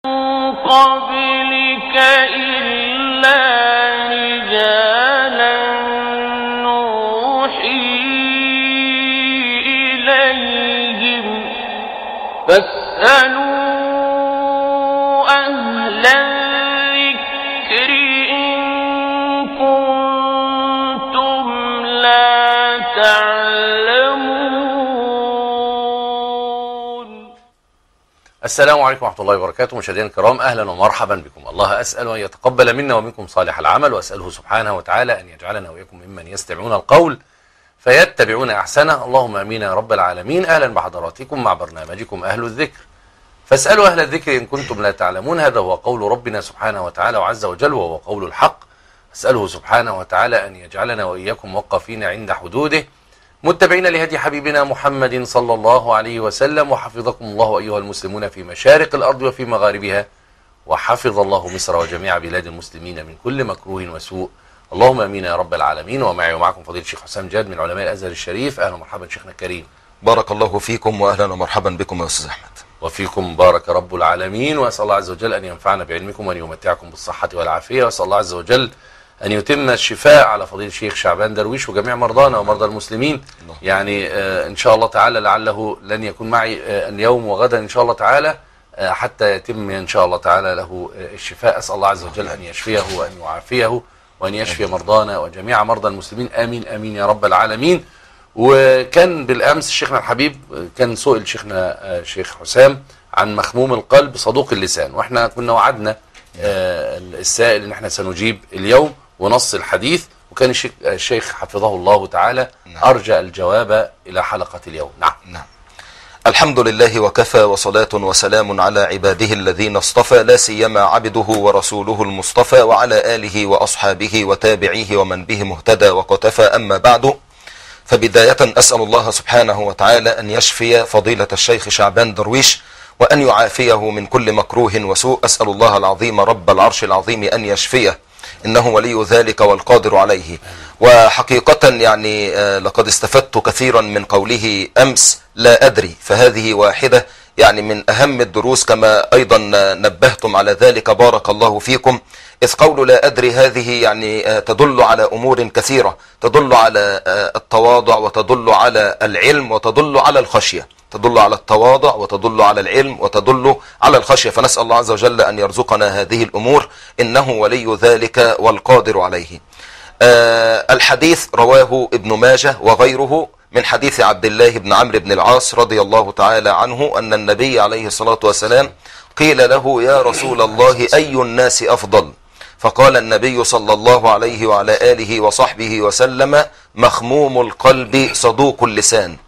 قبلك إلا رجالا نوحي إليهم فاسألوا أهل الذكر إن كنتم لا تعلمون. السلام عليكم ورحمة الله وبركاته. مشاهدينا الكرام، أهلا ومرحبا بكم. الله أسأل أن يتقبل منا ومنكم صالح العمل، وأسأله سبحانه وتعالى أن يجعلنا وإياكم ممن يستمعون القول فيتبعون أحسنه. اللهم أمين يا رب العالمين. أهلا بحضراتكم مع برنامجكم أهل الذكر، فاسألوا أهل الذكر إن كنتم لا تعلمون. هذا هو قول ربنا سبحانه وتعالى وعز وجل، وهو قول الحق. أسأله سبحانه وتعالى أن يجعلنا وإياكم موقفين عند حدوده، متبعين لهدي حبيبنا محمد صلى الله عليه وسلم. وحفظكم الله أيها المسلمون في مشارق الأرض وفي مغاربها، وحفظ الله مصر وجميع بلاد المسلمين من كل مكروه وسوء. اللهم امين يا رب العالمين. ومعي ومعكم فضيلة الشيخ حسام جاد من علماء الازهر الشريف. اهلا ومرحبا شيخنا الكريم. بارك الله فيكم واهلا ومرحبا بكم يا استاذ احمد. وفيكم بارك رب العالمين. واسال الله عز وجل ان ينفعنا بعلمكم وان يمتعكم بالصحه والعافيه. واسال الله عز وجل ان يتم الشفاء على فضيلة الشيخ شعبان درويش وجميع مرضانا ومرضى المسلمين. يعني ان شاء الله تعالى، لعله لن يكون معي اليوم وغدا ان شاء الله تعالى حتى يتم ان شاء الله تعالى له الشفاء. اسال الله عز وجل ان يشفيه وان يعافيه وأن يشفي مرضانا وجميع مرضى المسلمين. آمين آمين يا رب العالمين. وكان بالأمس شيخنا الحبيب كان سئل شيخنا شيخ حسام عن مخموم القلب صدوق اللسان، وإحنا كنا وعدنا السائل إن إحنا سنجيب اليوم ونص الحديث، وكان الشيخ حفظه الله تعالى أرجى الجواب إلى حلقة اليوم. نعم. الحمد لله وكفى، وصلاة وسلام على عباده الذين اصطفى، لا سيما عبده ورسوله المصطفى، وعلى آله وأصحابه وتابعيه ومن به مهتدى وقتفى. أما بعد، فبداية أسأل الله سبحانه وتعالى أن يشفي فضيلة الشيخ شعبان درويش وأن يعافيه من كل مكروه وسوء. أسأل الله العظيم رب العرش العظيم أن يشفيه، إنه ولي ذلك والقادر عليه. وحقيقة يعني لقد استفدت كثيرا من قوله أمس لا أدري، فهذه واحدة يعني من أهم الدروس، كما أيضا نبهتم على ذلك بارك الله فيكم. إذ قول لا أدري هذه يعني تدل على أمور كثيرة، تدل على التواضع، وتدل على العلم، وتدل على الخشية. تدل على التواضع، وتدل على العلم، وتدل على الخشية. فنسأل الله عز وجل أن يرزقنا هذه الأمور، إنه ولي ذلك والقادر عليه. الحديث رواه ابن ماجه وغيره من حديث عبد الله بن عمرو بن العاص رضي الله تعالى عنه أن النبي عليه الصلاة والسلام قيل له: يا رسول الله، أي الناس أفضل؟ فقال النبي صلى الله عليه وعلى آله وصحبه وسلم: مخموم القلب صدوق اللسان.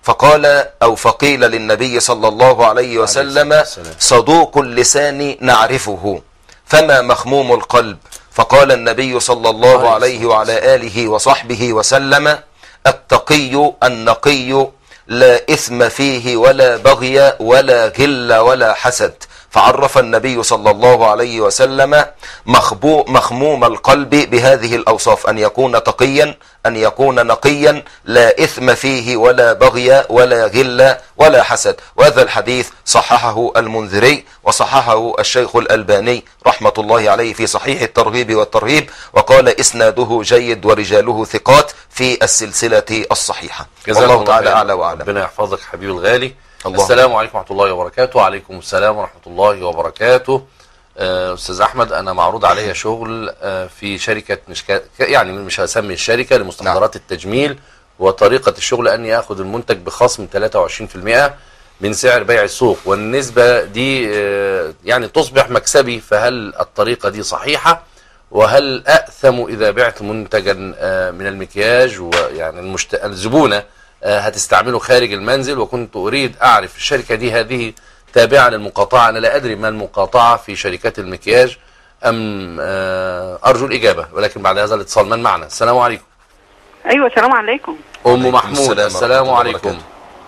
فقيل للنبي صلى الله عليه وسلم: صدوق اللسان نعرفه، فما مخموم القلب؟ فقال النبي صلى الله عليه وعلى آله وصحبه وسلم: التقي النقي، لا إثم فيه ولا بغي ولا غل ولا حسد. فعرف النبي صلى الله عليه وسلم مخموم القلب بهذه الأوصاف: أن يكون تقيا، أن يكون نقيا، لا إثم فيه ولا بغي ولا غل ولا حسد. وهذا الحديث صححه المنذري وصححه الشيخ الألباني رحمة الله عليه في صحيح الترغيب والترهيب، وقال إسناده جيد ورجاله ثقات في السلسلة الصحيحة. الله تعالى أعلى وأعلم. ربنا يحفظك حبيبي الغالي. السلام عليكم ورحمة الله وبركاته. وعليكم السلام ورحمة الله وبركاته. أستاذ أحمد، أنا معروض عليا شغل في شركة يعني مش هسمي الشركة، لمستحضرات التجميل، وطريقة الشغل أني أخذ المنتج بخصم 23% من سعر بيع السوق، والنسبة دي يعني تصبح مكسبي. فهل الطريقة دي صحيحة؟ وهل أأثم إذا بعت منتجا من المكياج ويعني الزبونة هتستعمله خارج المنزل؟ وكنت أريد أعرف الشركة دي هذه تابعة للمقاطعة؟ أنا لا أدري ما المقاطعة في شركات المكياج أم أرجو الإجابة، ولكن بعد هذا الاتصال من معنا؟ السلام عليكم. أيوة السلام عليكم. أم محمود، السلام عليكم.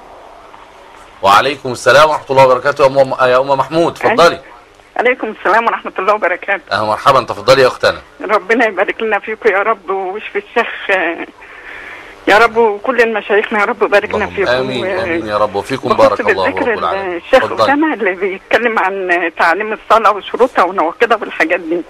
وعليكم السلام ورحمة الله وبركاته. يا أم محمود تفضلي. عليكم السلام ورحمة الله وبركاته. أهلا مرحبا، تفضلي يا أختنا. ربنا يبارك لنا فيكم يا رب، ويشفي الشيخ يا رب، وكل المشايخنا يا رب باركنا اللهم فيكم. امين امين يا رب، وفيكم بخصوص بارك الله بالذكر رب العالمين. الشيخ اتفضل. أسامة اللي بيتكلم عن تعليم الصلاة وشروطها ونواقضها والحاجات دي.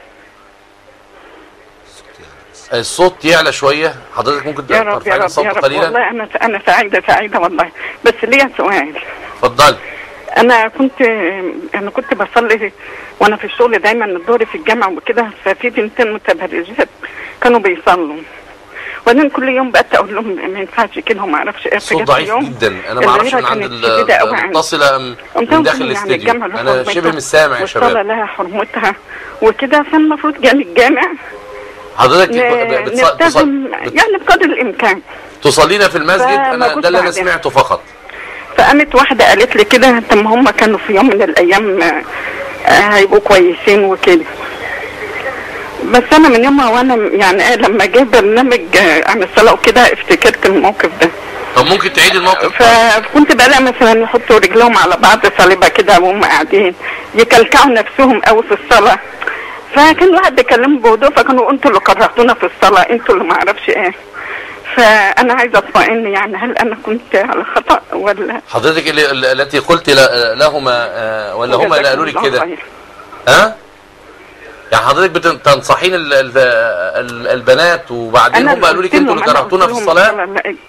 الصوت يعلى شويه، حضرتك ممكن يا رب يا ترفعي رب الصوت يا رب، قليلا؟ والله أنا سعيدة والله. بس ليا سؤال. اتفضل. أنا كنت بصلي وأنا في الشغل دايما الظهر في الجامعة وكده، ففي بنتين متبرجات كانوا بيصلوا، وبعدين كل يوم بقيت أقول لهم ما ينفعش كده وما أعرفش إيه. الصوت ضعيف جدا، انا ما اعرفش من عند المتصله من داخل الاستديو، انا شبه مش سامع يا والصلاة شباب. لها حرمتها وكده، فالمفروض جاني الجامع حضرتك نلتزم يعني بقدر الإمكان. تصلينا في المسجد، فما انا كنتش ده اللي انا بعدين. سمعته فقط. فقامت واحدة قالت لي كده، طب ما هم كانوا في يوم من الأيام هيبقوا كويسين وكده. بس أنا من يومها وأنا يعني لما جه برنامج عن الصلاة وكده افتكرت الموقف ده. طب ممكن تعيد الموقف؟ فكنت بقى مثلا يحطوا رجلهم على بعض صليبة كده وهم قاعدين يكلكعوا نفسهم قوي في الصلاة، فكان واحد بيكلمه بهدوء، فكانوا انتوا اللي كرهتونا في الصلاة، انتوا اللي ما اعرفش ايه. فانا عايزه اطمئن، يعني هل انا كنت على خطأ ولا؟ حضرتك التي قلت لهما ولا هما اللي قالوا لك كده؟ ها؟ يعني حضرتك بتنصحين البنات وبعدين هم قالوا لك انتوا اللي كرهتونا في الصلاة؟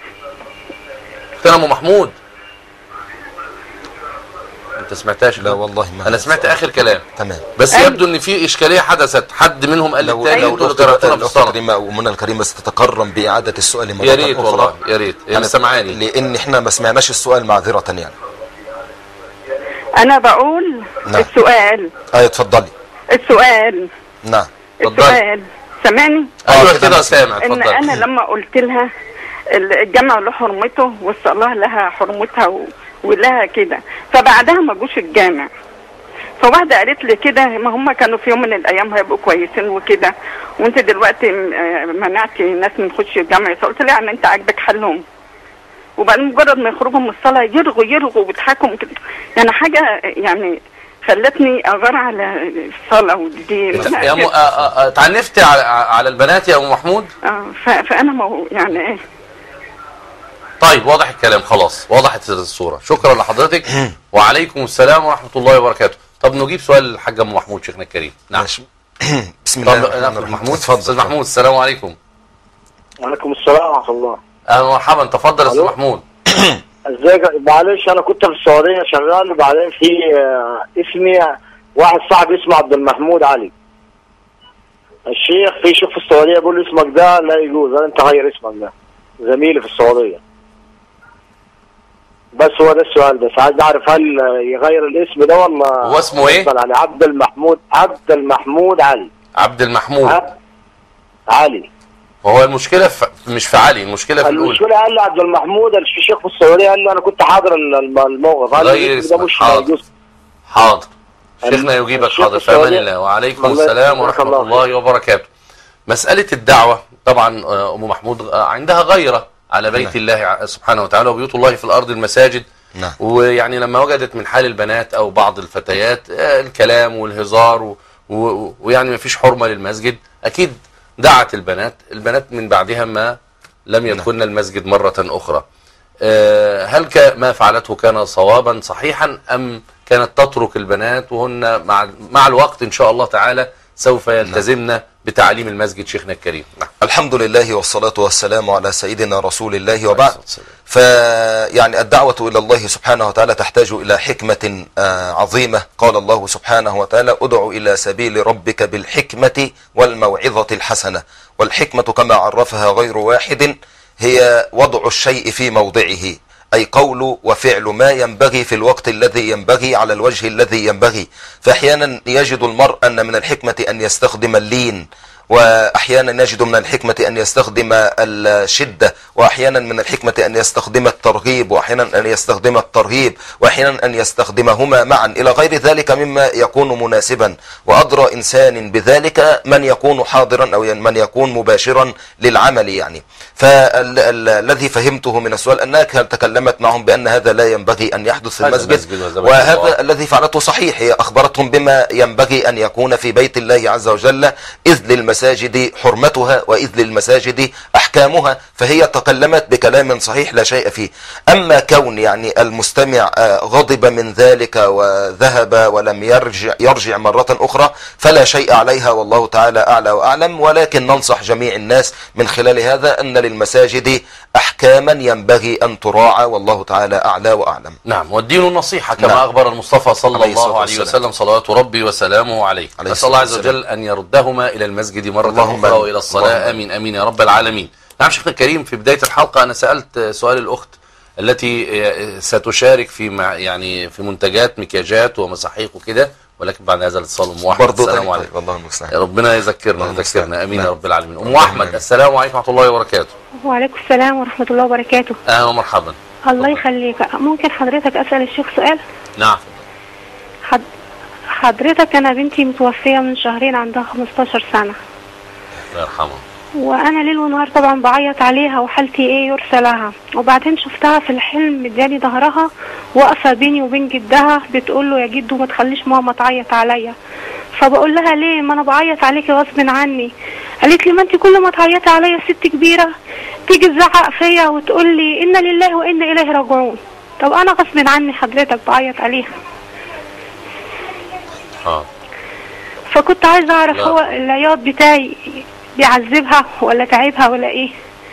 ام محمود انت سمعتهاش؟ لا والله ما انا سمعت اخر كلام. تمام. بس يبدو ان في اشكاليه حدثت، حد منهم قال للتاني انتوا اللي كرهتونا في الصلاة. الكريمه ومنى الكريمه ستتكرم باعاده السؤال مره يا ريت اخرى. والله يا ريت، يعني سمعاني لان احنا ما سمعناش السؤال معذره يعني. انا بقول نعم. السؤال. اتفضلي. السؤال. نعم. السؤال سامعني؟ ايوه كده سامع. ان اتفضل. انا لما قلت لها الجامع له حرمته والصلاه لها حرمتها ولها كده، فبعدها ما جوش الجامع، فواحده قالت لي كده ما هم كانوا في يوم من الايام هيبقوا كويسين وكده، وانت دلوقتي منعتي الناس من تخش الجامع. فقلت لها يعني انت عاجبك حلهم، وبعدين مجرد ما يخرجوا من الصلاه يرغوا ويضحكوا كده، يعني حاجه يعني خلتني اغار على الصلاه والدين. اتعنفتي على البنات يا ام محمود؟ فانا يعني ايه. طيب واضح الكلام، خلاص وضحت الصورة. شكرا لحضرتك وعليكم السلام ورحمة الله وبركاته. طب نجيب سؤال الحاج ام محمود شيخنا الكريم. نعم. بسم الله الرحمن الرحيم. محمود. استاذ محمود السلام عليكم. وعليكم السلام ورحمة الله. اهلا ومرحبا، تفضل يا استاذ محمود. ازيك؟ معلش انا كنت في السعودية شغال، وبعدين في اسمي واحد صاحبي اسمه عبد المحمود علي. الشيخ في شيخ في السعودية بيقول لي اسمك ده لا يجوز، انت غير اسمك ده، زميلي في السعودية. بس هو ده السؤال، بس عايز اعرف هل يغير الاسم ده ولا هو اسمه ايه؟ علي عبد المحمود علي. عبد المحمود علي. وهو المشكلة مش في علي، المشكلة في الأولى. المشكلة قال لي عبد المحمود الشيخ في السعودية، قال لي انا كنت حاضر الموقف، قال غير لي اسمك. ده مش حاضر حاضر شيخنا يجيبك. حاضر في امان الله، وعليكم السلام ورحمة الله وبركاته. مسألة الدعوة طبعا ام محمود عندها غيرة على بيت الله سبحانه وتعالى، وبيوت الله في الأرض المساجد. نعم. ويعني لما وجدت من حال البنات أو بعض الفتيات الكلام والهزار ويعني ما فيش حرمة للمسجد، أكيد دعت البنات من بعدها ما لم يدخلن المسجد مرة أخرى. هل ما فعلته كان صوابا صحيحا، أم كانت تترك البنات وهن مع الوقت إن شاء الله تعالى سوف يلتزمن بتعليم المسجد شيخنا الكريم؟ الحمد لله والصلاة والسلام على سيدنا رسول الله، وبعد. فيعني الدعوة إلى الله سبحانه وتعالى تحتاج إلى حكمة عظيمة. قال الله سبحانه وتعالى ادع إلى سبيل ربك بالحكمة والموعظة الحسنة. والحكمة كما عرفها غير واحد هي وضع الشيء في موضعه، أي قول وفعل ما ينبغي في الوقت الذي ينبغي على الوجه الذي ينبغي. فأحيانا يجد المرء أن من الحكمة أن يستخدم اللين، وأحيانا نجد من الحكمة أن يستخدم الشدة، وأحيانا من الحكمة أن يستخدم الترغيب، وأحيانا أن يستخدم الترهيب، وأحيانا أن يستخدمهما معا إلى غير ذلك مما يكون مناسبا. وأدرى إنسان بذلك من يكون حاضرا أو من يكون مباشرا للعمل يعني. فالذي فهمته من السؤال أنك تكلمت معهم بأن هذا لا ينبغي أن يحدث في المسجد، وهذا الذي فعلته صحيح. هي أخبرتهم بما ينبغي أن يكون في بيت الله عز وجل، إذ للمساجد حرمتها وإذ للمساجد أحكامها. أحكامها فهي تكلمت بكلام صحيح لا شيء فيه. أما كون يعني المستمع غضب من ذلك وذهب ولم يرجع مرة أخرى فلا شيء عليها، والله تعالى أعلى وأعلم. ولكن ننصح جميع الناس من خلال هذا أن للمساجد أحكاما ينبغي أن تراعى، والله تعالى أعلى وأعلم. نعم، والدين النصيحة كما نعم. أخبر المصطفى صلى عليه الصلاة الله عليه والسلام. وسلم صلوات ربي وسلامه عليه. عليه نسأل الله عز الصلاة وجل أن يردهما إلى المسجد مرة اللهم أخرى آمين. وإلى الصلاة. اللهم آمين آمين يا رب العالمين. نعم شيخنا الكريم، في بداية الحلقة أنا سألت سؤال الأخت التي ستشارك في يعني في منتجات مكياجات ومساحيق وكده، ولكن بعد هذا الاتصال أم أحمد. برضو السلام طيب. عليكم. والله المستعان. ربنا يذكرنا الله ويذكرنا. آمين يا نعم. رب العالمين. أم اللهم أحمد، آمين. السلام عليكم ورحمة الله وبركاته. وعليكم السلام ورحمة الله وبركاته. أهلا ومرحبا. الله يخليك، ممكن حضرتك أسأل الشيخ سؤال؟ نعم. حضرتك أنا بنتي متوفية من شهرين، عندها 15 سنة، الله يرحمه. وأنا ليل ونهار طبعا بعيط عليها وحالتي إيه يرثى لها. وبعدين شفتها في الحلم مدياني ظهرها واقفة بيني وبين جدها بتقول له يا جدو ما تخليش ماما تعيط عليا. فبقول لها ليه؟ ما أنا بعيط عليكي غصب عني. قالت لي ما أنت كل ما تعيطي عليا ست كبيرة تيجي تزعق فيا وتقول لي إنا لله وإنا إليه راجعون. طب أنا غصب عني حضرتك بعيط عليها. فكنت عايزة أعرف لا. هو العياط بتاعي بيعذبها ولا تعبها ولا إيه؟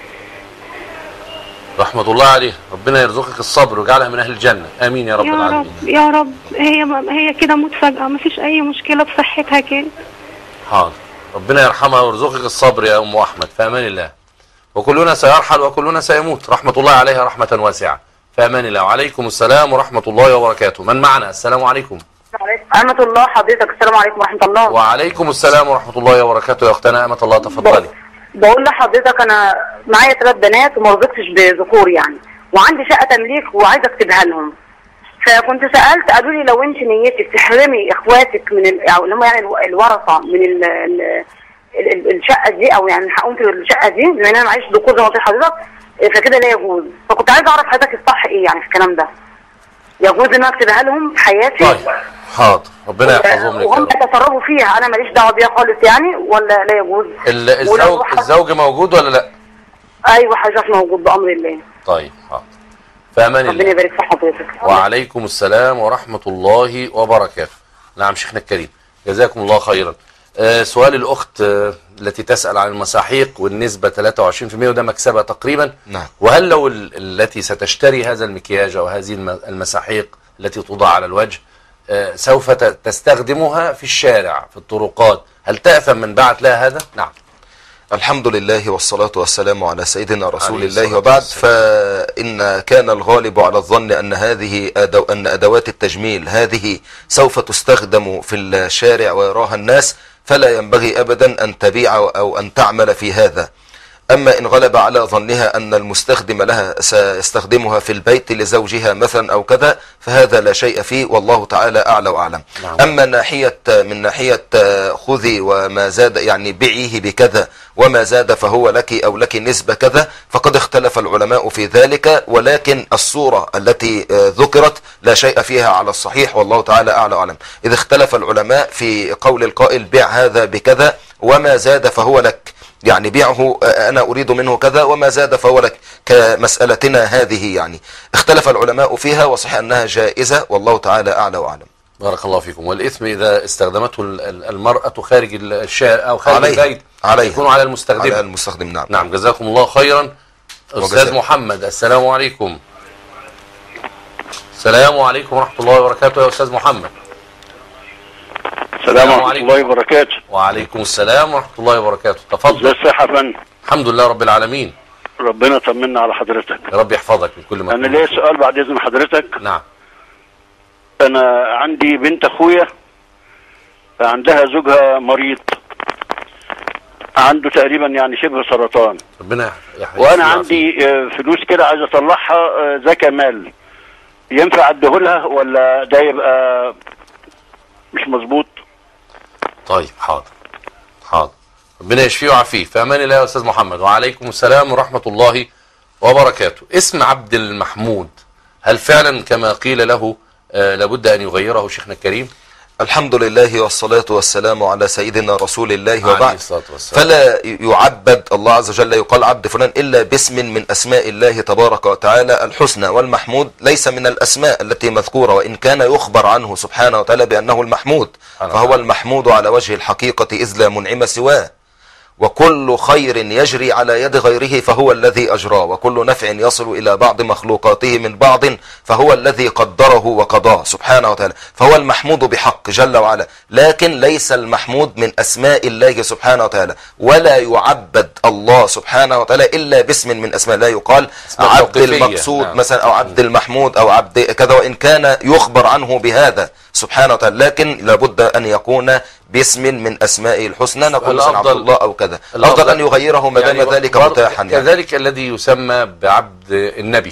رحمة الله عليه، ربنا يرزقك الصبر ويجعلها من أهل الجنة. آمين يا رب يا العالمين. رب يا رب. هي كده موت فجأة، مفيش أي مشكلة في صحتها كده. حاضر، ربنا يرحمها ويرزقك الصبر يا أم أحمد، في أمان الله. وكلنا سيرحل وكلنا سيموت، رحمة الله عليها رحمة واسعة، في أمان الله. وعليكم السلام ورحمة الله وبركاته. من معنا؟ السلام عليكم. ورحمة الله حضرتك. السلام عليكم ورحمة الله. وعليكم السلام ورحمة الله وبركاته. يا أختنا أمة الله تفضلي. بقول لحضرتك أنا معايا 3 بنات وما رضيتش بذكور يعني، وعندي شقة تمليك وعايزة أكتبها لهم. فكنت سألت قالوا لي لو أنت نيتك تحرمي إخواتك من أو اللي هم يعني الورثة من الشقة دي، أو يعني حقهم في الشقة دي، لأن أنا معيش ذكور زي ما قلت لحضرتك، فكده لا يجوز. فكنت عايزة أعرف حضرتك الصح إيه يعني في الكلام ده؟ يجوز إن أنا أكتبها لهم في حياتي؟ طيب حاضر، ربنا يحفظهم لك. وهم يتصرفوا فيها، انا ماليش دعوه بيها خالص يعني، ولا لا يجوز؟ الزوج موجود ولا لا؟ ايوه حضرتك موجود بامر الله. طيب حاضر، في امان الله. ربنا يبارك في حضرتك. وعليكم السلام ورحمة الله وبركاته. نعم شيخنا الكريم، جزاكم الله خيرا. سؤال الأخت التي تسأل عن المساحيق والنسبة 23% وده مكسبة تقريبا. نعم. وهل لو التي ستشتري هذا المكياج أو هذه المساحيق التي توضع على الوجه سوف تستخدمها في الشارع في الطرقات، هل تأثم من بعت لها هذا؟ نعم. الحمد لله والصلاة والسلام على سيدنا رسول الله، وبعد. فإن كان الغالب على الظن أن هذه أن أدوات التجميل هذه سوف تستخدم في الشارع ويراها الناس، فلا ينبغي أبدا أن تبيع أو أن تعمل في هذا. أما إن غلب على ظنها أن المستخدم لها سيستخدمها في البيت لزوجها مثلا أو كذا، فهذا لا شيء فيه، والله تعالى أعلى وأعلم. نعم. أما من ناحية خذي وما زاد يعني بيعيه بكذا وما زاد فهو لك أو لك نسبة كذا، فقد اختلف العلماء في ذلك، ولكن الصورة التي ذكرت لا شيء فيها على الصحيح، والله تعالى أعلى وأعلم. إذا اختلف العلماء في قول القائل بيع هذا بكذا وما زاد فهو لك، يعني بيعه أنا أريد منه كذا وما زاد فهو لك، كمسألتنا هذه يعني اختلف العلماء فيها، وصحيح أنها جائزة، والله تعالى أعلى وأعلم. بارك الله فيكم. والإثم إذا استخدمته المرأة خارج الشارع أو خارج البيت يكون على المستخدم. على المستخدم. نعم. نعم، جزاكم الله خيرا. أستاذ محمد، السلام عليكم. السلام عليكم ورحمة الله وبركاته. يا أستاذ محمد. السلام ورحمة الله وبركاته. وعليكم السلام ورحمة الله وبركاته. تفضل. ازي الصحة يا فندم؟ الحمد لله رب العالمين. ربنا يطمنا على حضرتك. يا رب يحفظك من كل ما. أنا ليا سؤال بعد إذن حضرتك. نعم. أنا عندي بنت أخويا عندها زوجها مريض، عنده تقريبا يعني شبه سرطان، ربنا يحفظك. وأنا عندي فلوس كده عايز أطلعها زكاة مال، ينفع أديهولها ولا ده يبقى مش مظبوط؟ طيب حاضر حاضر، ربنا يشفيه ويعافيه، في امان الله يا استاذ محمد. وعليكم السلام ورحمه الله وبركاته. اسم عبد المحمود، هل فعلا كما قيل له لابد ان يغيره شيخنا الكريم؟ الحمد لله والصلاة والسلام على سيدنا رسول الله عليه وبعد. الصلاة والسلام. فلا يعبد الله عز وجل، يقال عبد فلان إلا باسم من أسماء الله تبارك وتعالى الحسنى. والمحمود ليس من الأسماء التي مذكورة، وإن كان يخبر عنه سبحانه وتعالى بأنه المحمود، فهو المحمود على وجه الحقيقة إذ لا منعم سواه. وكل خير يجري على يد غيره فهو الذي أجراه، وكل نفع يصل إلى بعض مخلوقاته من بعض فهو الذي قدره وقضاه سبحانه وتعالى. فهو المحمود بحق جل وعلا، لكن ليس المحمود من أسماء الله سبحانه وتعالى، ولا يعبد الله سبحانه وتعالى إلا باسم من أسماء. لا يقال عبد المقصود مثلا أو عبد المحمود أو عبد كذا، وإن كان يخبر عنه بهذا سبحانه وتعالى، لكن لابد أن يكون باسم من أسمائه الحسنى، نقول مثلا عبد الله أو كذا. الأفضل أن يغيره ما دام يعني ذلك متاحا. كذلك الذي يسمى بعبد النبي.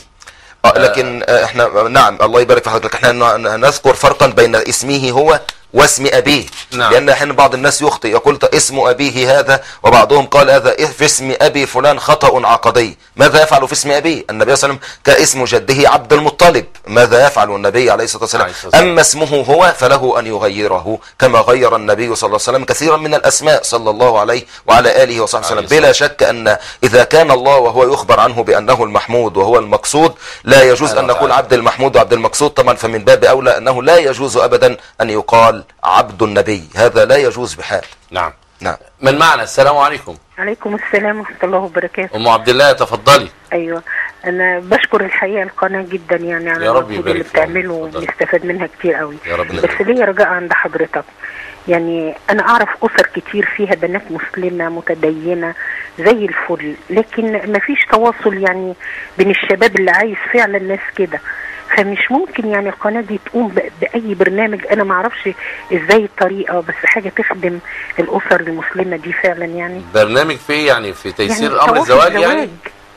لكن احنا نعم الله يبارك في حضرتك، احنا نذكر فرقا بين اسمه هو واسم أبيه. نعم. لأن أحيانا بعض الناس يخطئ يقول اسم أبيه هذا، وبعضهم قال هذا في اسم أبي فلان خطأ عقدي. ماذا يفعل في اسم أبيه؟ النبي صلى الله عليه وسلم كاسم جده عبد المطلب، ماذا يفعل النبي عليه الصلاة والسلام؟ أما اسمه هو فله أن يغيره كما غير النبي صلى الله عليه وسلم كثيرا من الأسماء صلى الله عليه وعلى آله وصحبه وسلم. بلا شك أن إذا كان الله وهو يخبر عنه بأنه المحمود وهو المقصود، لا يجوز أن نقول عبد المحمود وعبد المقصود. طبعا فمن باب أولى أنه لا يجوز أبدا أن يقال عبد النبي، هذا لا يجوز بحال. نعم. نعم. من معنا؟ السلام عليكم. عليكم السلام ورحمة الله وبركاته. أم عبد الله تفضلي. أيوة، أنا بشكر الحقيقة القناة جدا يعني على المجهود اللي بتعمله وبنستفاد منها كتير قوي. بس ليا رجاء عند حضرتك، يعني أنا أعرف أسر كتير فيها بنات مسلمة متدينة زي الفل، لكن مفيش تواصل يعني بين الشباب اللي عايز فعلا ناس كده. فمش ممكن يعني القناة دي تقوم بأي برنامج، أنا معرفش إزاي الطريقة، بس حاجة تخدم الأسر المسلمة دي فعلا يعني. برنامج في يعني في تيسير يعني أمر الزواج يعني؟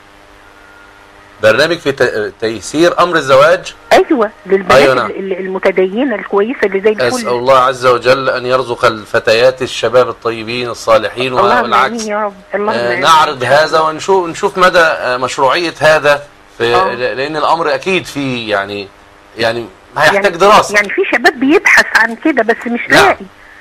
برنامج في تيسير أمر الزواج؟ أيوة، للبنات المتدينة الكويسة اللي زي الفل. أسأل الله عز وجل أن يرزق الفتيات الشباب الطيبين الصالحين والعكس. يا رب. نعرض هذا ونشوف مدى مشروعية هذا، لأن الأمر أكيد فيه يعني هيحتاج دراسة. يعني في شباب بيبحث عن كده بس مش لاقي.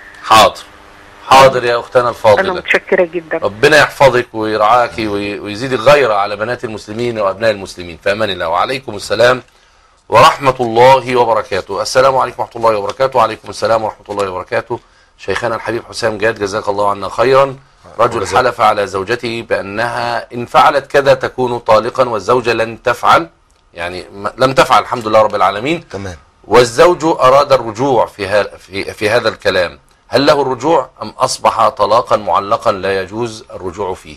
حاضر يا أختنا الفاضلة، أنا متشكرة جدا. ربنا يحفظك ويرعاك ويزيد الغيرة على بنات المسلمين وأبناء المسلمين. في أمان الله. وعليكم السلام ورحمة الله وبركاته. السلام عليكم ورحمة الله وبركاته. وعليكم السلام ورحمة الله وبركاته. شيخنا الحبيب حسام جاد، جزاك الله عنا خيرا. رجل حلف على زوجته بأنها إن فعلت كذا تكون طالقا، والزوجة لن تفعل، يعني لم تفعل الحمد لله رب العالمين. تمام. والزوج أراد الرجوع في هذا الكلام، هل له الرجوع أم أصبح طلاقا معلقا لا يجوز الرجوع فيه؟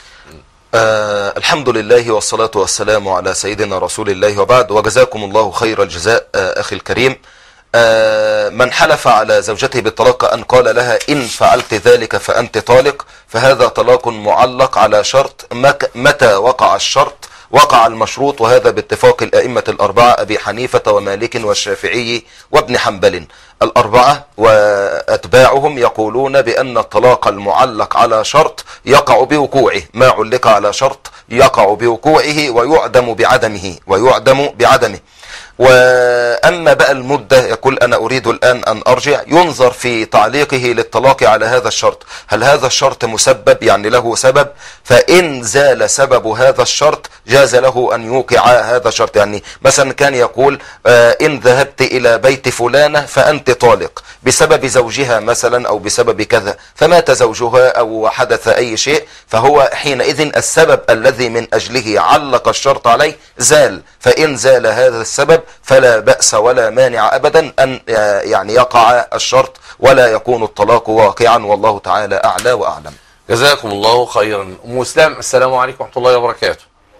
الحمد لله والصلاة والسلام على سيدنا رسول الله وبعد. وجزاكم الله خير الجزاء أخي الكريم. من حلف على زوجته بالطلاق أن قال لها إن فعلت ذلك فأنت طالق، فهذا طلاق معلق على شرط. متى وقع الشرط وقع المشروط، وهذا باتفاق الأئمة الأربعة أبي حنيفة ومالك والشافعي وابن حنبل. الأربعة وأتباعهم يقولون بأن الطلاق المعلق على شرط يقع بوقوعه، ما علق على شرط يقع بوقوعه ويعدم بعدمه. وأما بقى المدة، يقول أنا أريد الآن أن أرجع، ينظر في تعليقه للطلاق على هذا الشرط، هل هذا الشرط مسبب يعني له سبب؟ فإن زال سبب هذا الشرط جاز له أن يوقع هذا الشرط. يعني مثلا كان يقول إن ذهبت إلى بيت فلانة فأنت طالق بسبب زوجها مثلا أو بسبب كذا، فمات زوجها أو حدث أي شيء، فهو حينئذ السبب الذي من أجله علق الشرط عليه زال. فإن زال هذا السبب فلا بأس ولا مانع أبدا أن يعني يقع الشرط ولا يكون الطلاق واقعا، والله تعالى أعلى وأعلم. جزاكم الله خيرا. أم إسلام، السلام عليكم ورحمة الله وبركاته.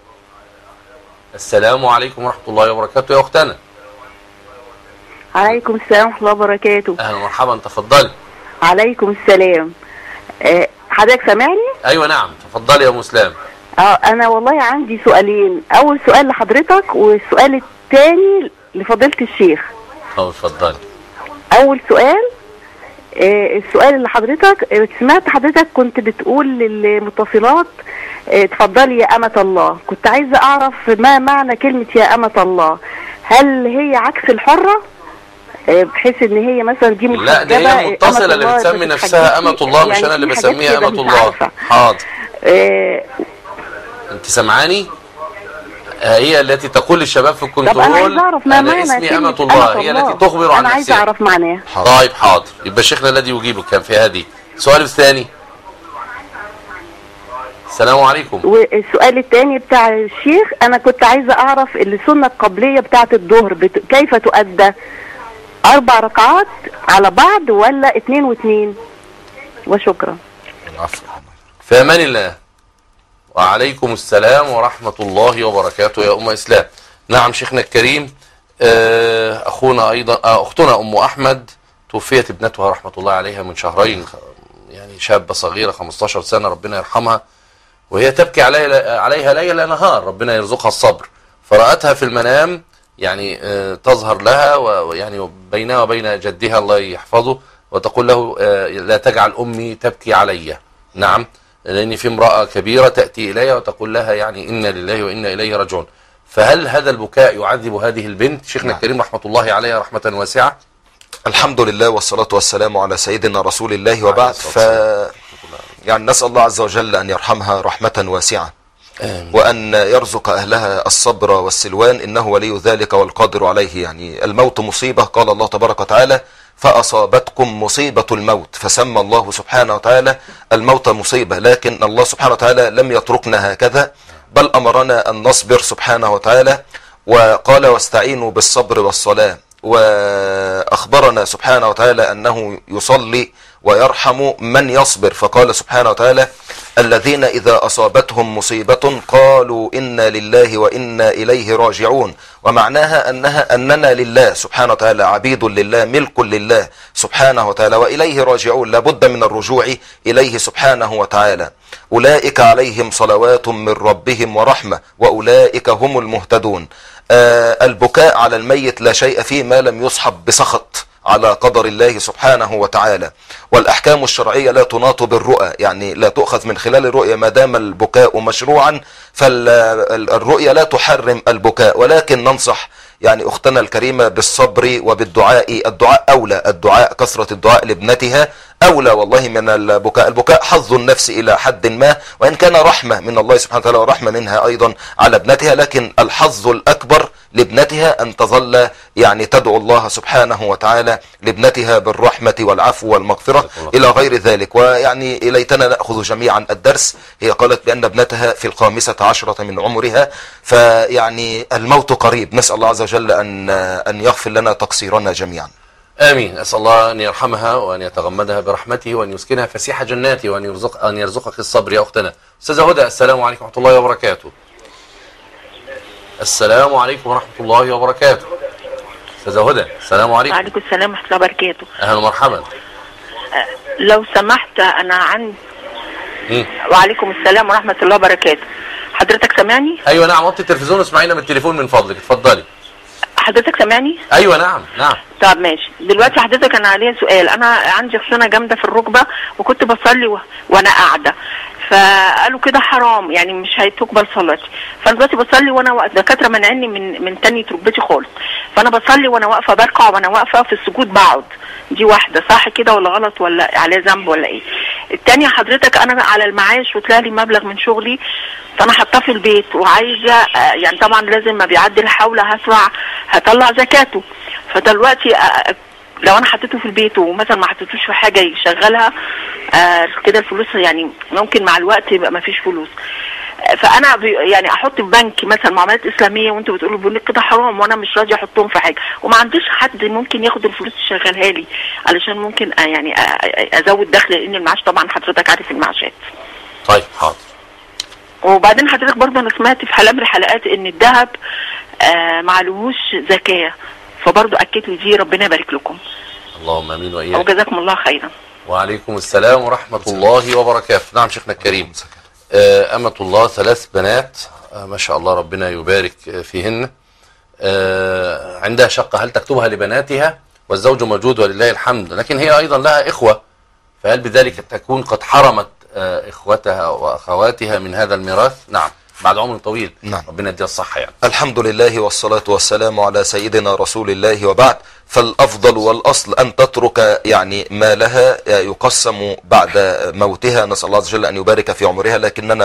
السلام عليكم ورحمة الله وبركاته يا أختنا. عليكم السلام ورحمة الله وبركاته. أهلا ومرحبا، تفضلي. عليكم السلام. حضرتك سامعني؟ أيوة نعم، تفضلي يا أم إسلام. أنا والله عندي سؤالين، أول سؤال لحضرتك والسؤال الثاني لفضيلة الشيخ. اتفضلي. أول سؤال، السؤال اللي حضرتك سمعت حضرتك كنت بتقول للمتصلات اتفضلي يا أمة الله، كنت عايزة أعرف ما معنى كلمة يا أمة الله، هل هي عكس الحرة بحيث ان هي مثلا دي محجبه. لا دي هي متصله اللي بتسمي نفسها امة الله، مش انا اللي بسميها امة الله. حاضر. انت سامعاني؟ هي التي تقول للشباب في الكنترول انا اسمي امة الله، هي التي تخبر عن نفسها. انا عايز اعرف معناها. طيب حاضر، يبقى شيخنا الذي يجيبك كان في هذه. السؤال الثاني. السلام عليكم. والسؤال الثاني بتاع الشيخ، انا كنت عايزه اعرف السنه القبليه بتاعه الظهر كيف تؤدى؟ 4 ركعات على بعض ولا 2 و2؟ وشكرا. في امان الله. وعليكم السلام ورحمة الله وبركاته يا أم إسلام. نعم شيخنا الكريم. أخونا أيضا أختنا أم أحمد توفيت ابنتها رحمة الله عليها من شهرين، يعني شابة صغيرة 15 سنة ربنا يرحمها، وهي تبكي عليها ليل نهار، ربنا يرزقها الصبر. فرأتها في المنام يعني تظهر لها ويعني بينها وبين جدها الله يحفظه، وتقول له لا تجعل أمي تبكي علي. نعم، لأن في امرأة كبيرة تأتي إليها وتقول لها يعني إنا لله وإنا إليه راجعون. فهل هذا البكاء يعذب هذه البنت؟ شيخنا الكريم رحمة الله عليها رحمة واسعة. الحمد لله والصلاة والسلام على سيدنا رسول الله وبعد. يعني نسأل الله عز وجل أن يرحمها رحمة واسعة، وأن يرزق أهلها الصبر والسلوان، إنه ولي ذلك والقادر عليه. يعني الموت مصيبة، قال الله تبارك وتعالى فأصابتكم مصيبة الموت، فسمى الله سبحانه وتعالى الموت مصيبة. لكن الله سبحانه وتعالى لم يتركنا هكذا، بل أمرنا أن نصبر سبحانه وتعالى، وقال واستعينوا بالصبر والصلاة، وأخبرنا سبحانه وتعالى أنه يصلي ويرحم من يصبر، فقال سبحانه وتعالى الذين إذا أصابتهم مصيبة قالوا إنا لله وإنا إليه راجعون. ومعناها أننا لله سبحانه وتعالى، عبيد لله، ملك لله سبحانه وتعالى، وإليه راجعون، لابد من الرجوع إليه سبحانه وتعالى. أولئك عليهم صلوات من ربهم ورحمة وأولئك هم المهتدون. البكاء على الميت لا شيء فيه ما لم يصحب بسخط على قدر الله سبحانه وتعالى. والأحكام الشرعية لا تناط بالرؤى، يعني لا تؤخذ من خلال الرؤية، ما دام البكاء مشروعا فالرؤية لا تحرم البكاء، ولكن ننصح يعني أختنا الكريمة بالصبر وبالدعاء. الدعاء أولى، الدعاء كثرة الدعاء لابنتها أولى والله من البكاء. البكاء حظ النفس إلى حد ما، وإن كان رحمة من الله سبحانه وتعالى ورحمة منها أيضا على ابنتها، لكن الحظ الأكبر لابنتها أن تظل يعني تدعو الله سبحانه وتعالى لابنتها بالرحمة والعفو والمغفرة إلى غير ذلك. ويعني ليتنا نأخذ جميعا الدرس. هي قالت بأن ابنتها في 15 من عمرها، فيعني الموت قريب. نسأل الله عز وجل أن يغفر لنا تقصيرنا جميعا. آمين. أسأل الله أن يرحمها وأن يتغمدها برحمته وأن يسكنها فسيح جناته وأن يرزقك الصبر يا أختنا. أستاذة هدى، السلام عليكم ورحمة الله وبركاته. السلام عليكم ورحمة الله وبركاته. أستاذة هدى، السلام عليكم. وعليكم السلام ورحمة الله وبركاته. أهلا ومرحبا. لو سمحت أنا عندي. وعليكم السلام ورحمة الله وبركاته. حضرتك سامعني؟ أيوة نعم، وطي التلفزيون واسمعينا من التليفون من فضلك، اتفضلي. حضرتك سامعني؟ ايوه نعم نعم. طب ماشي. دلوقتي حضرتك انا عليا سؤال. انا عندي خشونه جامده في الركبه، وكنت بصلي وانا قاعده، فقالوا كده حرام يعني مش هتقبل صلاتي. فانا دلوقتي بصلي وانا واقفه، الدكاتره منعني من تاني ركبتي خالص. فانا بصلي وانا واقفه، بركع وانا واقفه، في السجود بقعد. دي واحده صح كده ولا غلط ولا عليها ذنب ولا ايه؟ الثانيه حضرتك انا على المعاش وطلع لي مبلغ من شغلي، فانا حاطاه في البيت وعايزه يعني طبعا لازم ما بيعدي الحول هطلع زكاته. فدلوقتي لو انا حطيته في البيت ومثلا ما حطيتوش في حاجه يشغلها كده الفلوس يعني ممكن مع الوقت يبقى ما فيش فلوس. فانا يعني احط في بنك مثلا معاملات اسلاميه، وانتوا بتقولوا البنوك كده حرام، وانا مش راضي احطهم في حاجه، وما عنديش حد ممكن ياخد الفلوس يشغلها لي علشان ممكن يعني ازود دخل، لان المعاش طبعا حضرتك عارف المعاشات. طيب حاضر. وبعدين حضرتك برضه انا سمعت في حلقه من الحلقات ان الذهب معلوش زكاه، فبرضه اكدت لي دي، ربنا يبارك لكم. اللهم امين واياك. وجزاكم الله خيرا. وعليكم السلام ورحمه الله وبركاته. نعم شيخنا الكريم. أمة الله 3 بنات ما شاء الله ربنا يبارك فيهن، عندها شقة، هل تكتبها لبناتها والزوج موجود ولله الحمد، لكن هي أيضا لها إخوة، فهل بذلك تكون قد حرمت إخوتها وأخواتها من هذا الميراث؟ نعم بعد عمر طويل. نعم. ربنا يديها الصحة يعني. الحمد لله والصلاة والسلام على سيدنا رسول الله وبعد. فالأفضل والأصل أن تترك يعني مالها يقسم بعد موتها، نسأل الله عز وجل أن يبارك في عمرها،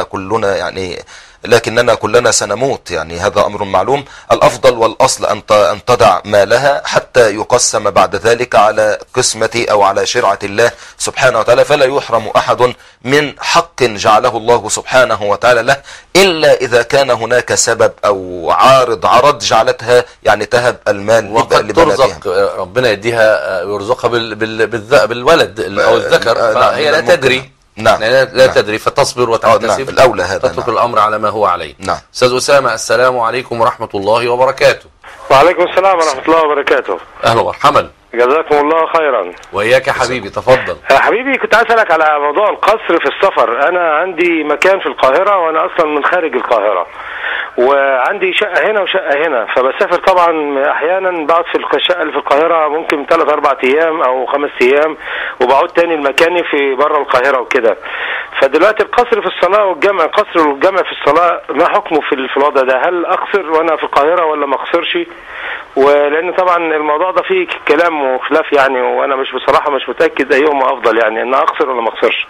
لكننا كلنا سنموت، يعني هذا أمر معلوم. الأفضل والأصل أن تدع مالها حتى يقسم بعد ذلك على قسمة أو على شرعة الله سبحانه وتعالى، فلا يحرم أحد من حق جعله الله سبحانه وتعالى له، إلا إذا كان هناك سبب أو عرض جعلتها يعني تهب المال وقد ترزق ربنا يديها ويرزقها بالولد أو الذكر، فهي لا تدري. نعم. لا تدري فتصبر وتحتسب. الأولى هذا. تترك الأمر على ما هو عليه. نعم. أستاذ أسامة، السلام عليكم ورحمة الله وبركاته. وعليكم السلام ورحمة الله وبركاته. أهلا ومرحبا. جزاكم الله خيرا. وإياك يا حبيبي، تفضل. حبيبي كنت أسألك على موضوع القصر في السفر. أنا عندي مكان في القاهرة وأنا أصلا من خارج القاهرة، وعندي شقة هنا وشقة هنا، فبسافر طبعا أحيانا بقعد في الشقة اللي في القاهرة ممكن 3-4 أيام أو 5 أيام، وبقعد تاني المكاني في بره القاهرة وكده. فدلوقتي القصر في الصلاة والجمع، القصر والجمع في الصلاة ما حكمه في الوضع ده؟ هل أقصر وأنا في القاهرة ولا ما أقصرش؟ ولأن طبعا الموضوع ده فيه كلام وخلاف يعني، وأنا بصراحة مش متأكد أيهما أفضل، يعني إن أقصر ولا ما أقصرش.